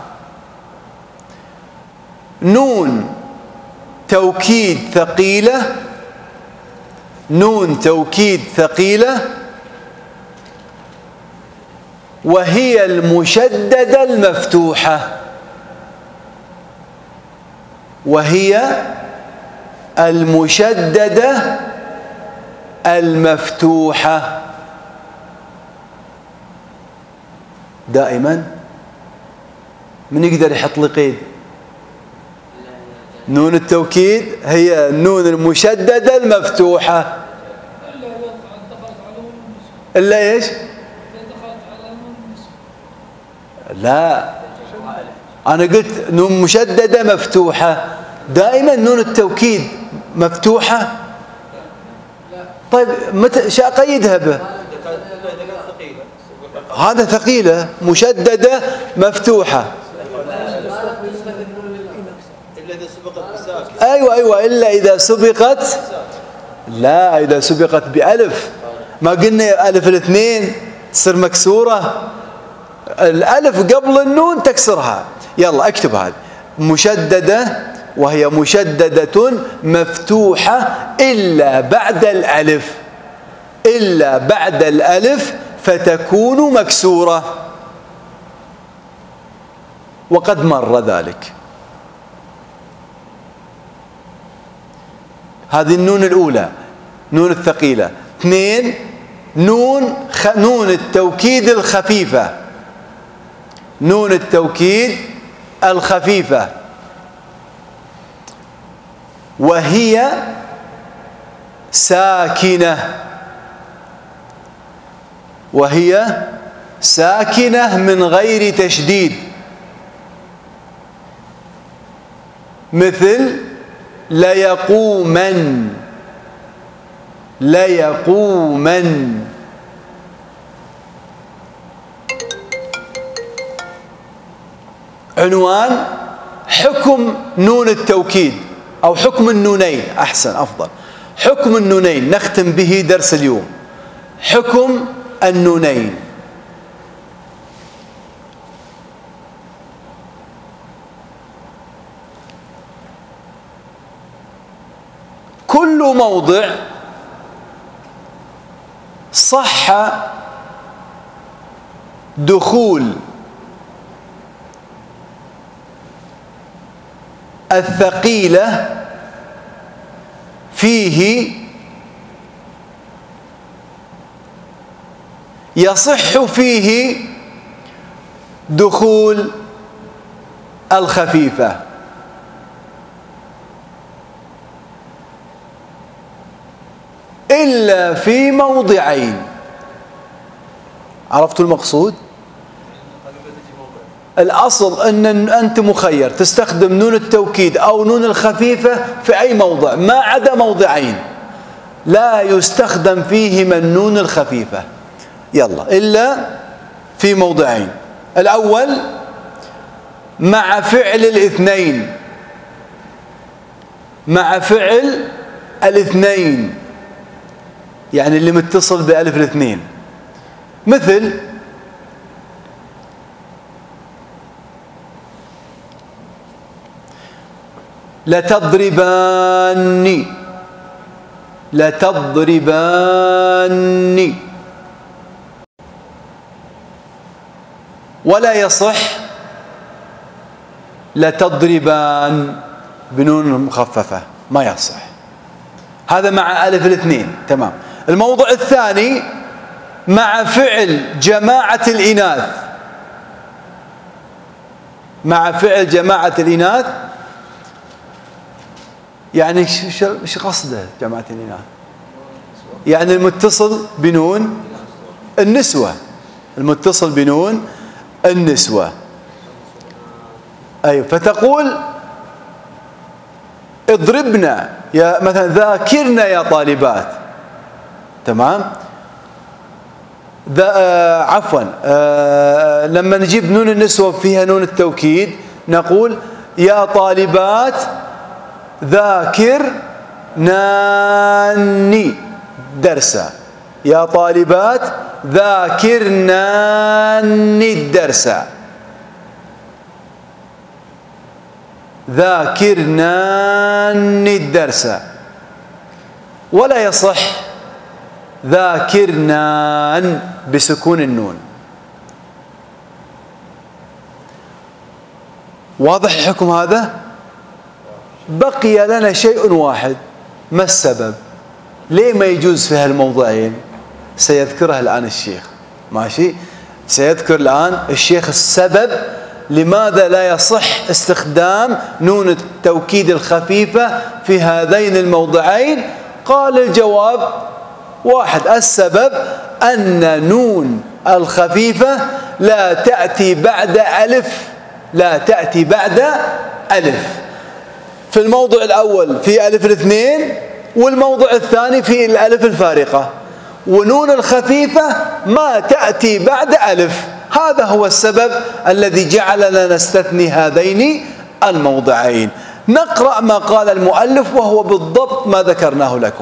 نون توكيد ثقيلة، نون توكيد ثقيلة وهي المشددة المفتوحة، وهي المشددة المفتوحة. دائما من يقدر يحط لي قيد؟ نون التوكيد هي النون المشددة المفتوحة. إلا إيش؟ لا، أنا قلت نون مشددة مفتوحة. دائما نون التوكيد مفتوحة. طيب متى شأقيدها به؟ هذا ثقيلة مشددة مفتوحة. أيوة إلا إذا سبقت، لا إذا سبقت بألف. ما قلنا ألف الاثنين تصير مكسورة، الألف قبل النون تكسرها. يلا اكتب هذا، مشددة وهي مشددة مفتوحة إلا بعد الألف، إلا بعد الألف فتكون مكسورة، وقد مر ذلك. هذه النون الأولى، نون الثقيلة. اثنين، نون التوكيد الخفيفة، نون التوكيد الخفيفة وهي ساكنة، وهي ساكنة من غير تشديد، مثل ليقومن، ليقومن. عنوان حكم نون التوكيد أو حكم النونين، أحسن أفضل، حكم النونين نختم به درس اليوم. حكم النونين. كل موضع صح دخول الثقيلة فيه يصح فيه دخول الخفيفة، إلا في موضعين. عرفتوا المقصود؟ الأصل أن أنت مخير تستخدم نون التوكيد أو نون الخفيفة في أي موضع، ما عدا موضعين لا يستخدم فيهما النون الخفيفة. يلا، إلا في موضعين. الأول مع فعل الاثنين، مع فعل الاثنين يعني اللي متصل بألف الاثنين، مثل لتضرباني، لتضرباني. ولا يصح لتضربان بنون مخففة، ما يصح. هذا مع ألف الاثنين، تمام. الموضع الثاني مع فعل جماعة الإناث، مع فعل جماعة الإناث يعني ايش قصده جماعة الإناث؟ يعني المتصل بنون النسوة، المتصل بنون النسوة. أيوة، فتقول اضربنا يا مثلا، ذاكرنا يا طالبات. تمام. عفوا، لما نجيب نون النسوة فيها نون التوكيد نقول يا طالبات ذاكرناني درسا، يا طالبات ذاكرناني الدرس، ذاكرناني الدرس. ولا يصح ذاكرنان بسكون النون. واضح الحكم هذا؟ بقي لنا شيء واحد، ما السبب؟ ليه ما يجوز في هالموضعين؟ سيذكرها الآن الشيخ. ماشي، سيذكر الآن الشيخ السبب لماذا لا يصح استخدام نون التوكيد الخفيفة في هذين الموضعين. قال الجواب واحد، السبب أن نون الخفيفة لا تأتي بعد ألف، لا تأتي بعد ألف. في الموضع الأول في ألف الاثنين، والموضع الثاني في الألف الفارقة، ونون الخفيفة ما تأتي بعد ألف. هذا هو السبب الذي جعلنا نستثني هذين الموضعين. نقرأ ما قال المؤلف وهو بالضبط ما ذكرناه لكم.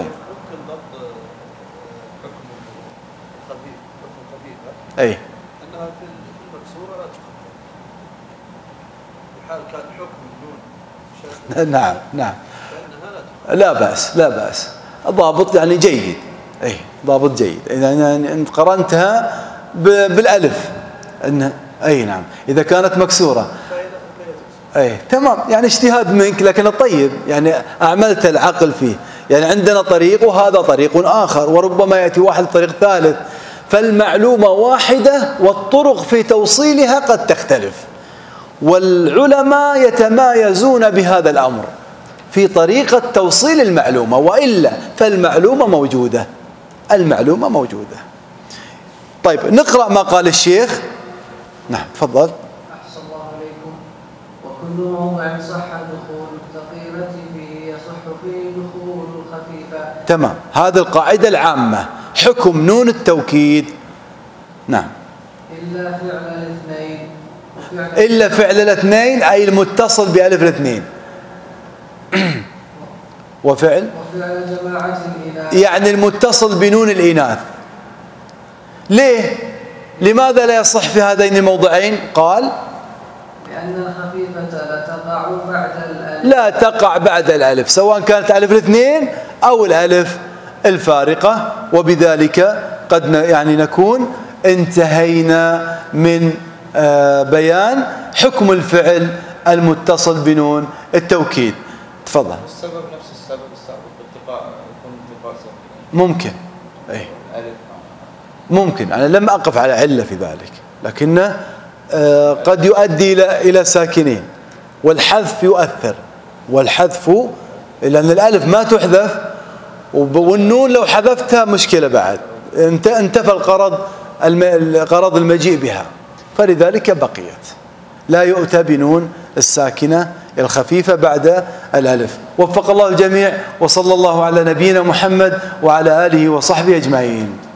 أي أنها في المكسورة لا تخفف، في حال كان حكم النون نعم نعم، فإنها لا تخفف. لا بأس لا بأس، ضابط يعني جيد. أي ضابط جيد إذا أنت قرنتها بالألف أنها، أي نعم، إذا كانت مكسورة أي تمام، يعني اجتهاد منك، لكن الطيب يعني أعملت العقل فيه. يعني عندنا طريق وهذا طريق آخر، وربما يأتي واحد طريق ثالث، فالمعلومة واحدة والطرق في توصيلها قد تختلف، والعلماء يتمايزون بهذا الأمر في طريقة توصيل المعلومة، وإلا فالمعلومة موجودة، المعلومة موجودة. طيب نقرأ ما قال الشيخ. نعم تفضل. أحسن الله عليكم. وكل موضع صح دخول الثقيلة فيه يصح فيه دخول الخفيفة. تمام، هذه القاعدة العامة، حكم نون التوكيد. نعم. إلا فعل الاثنين. إلا فعل الاثنين أي المتصل بألف الاثنين. وفعل جماعة الإناث، يعني المتصل بنون الإناث. ليه؟ لماذا لا يصح في هذين الموضعين؟ قال لأن الخفيفة لا تقع بعد الألف، لا تقع بعد الألف، سواء كانت ألف الاثنين أو الألف الفارقة. وبذلك قد يعني نكون انتهينا من بيان حكم الفعل المتصل بنون التوكيد. تفضل. السبب نفس السبب السابق، التقاء يكون التقاء ساكنين. ممكن، أي الألف ممكن، أنا لم أقف على علة في ذلك، لكنه قد يؤدي إلى ساكنين، والحذف يؤثر، والحذف لأن الألف ما تحذف، والنون لو حذفتها مشكلة بعد، انتفى الغرض المجيء بها، فلذلك بقيت. لا يؤتى بنون الساكنة الخفيفة بعد الألف. وفق الله الجميع، وصلى الله على نبينا محمد وعلى آله وصحبه أجمعين.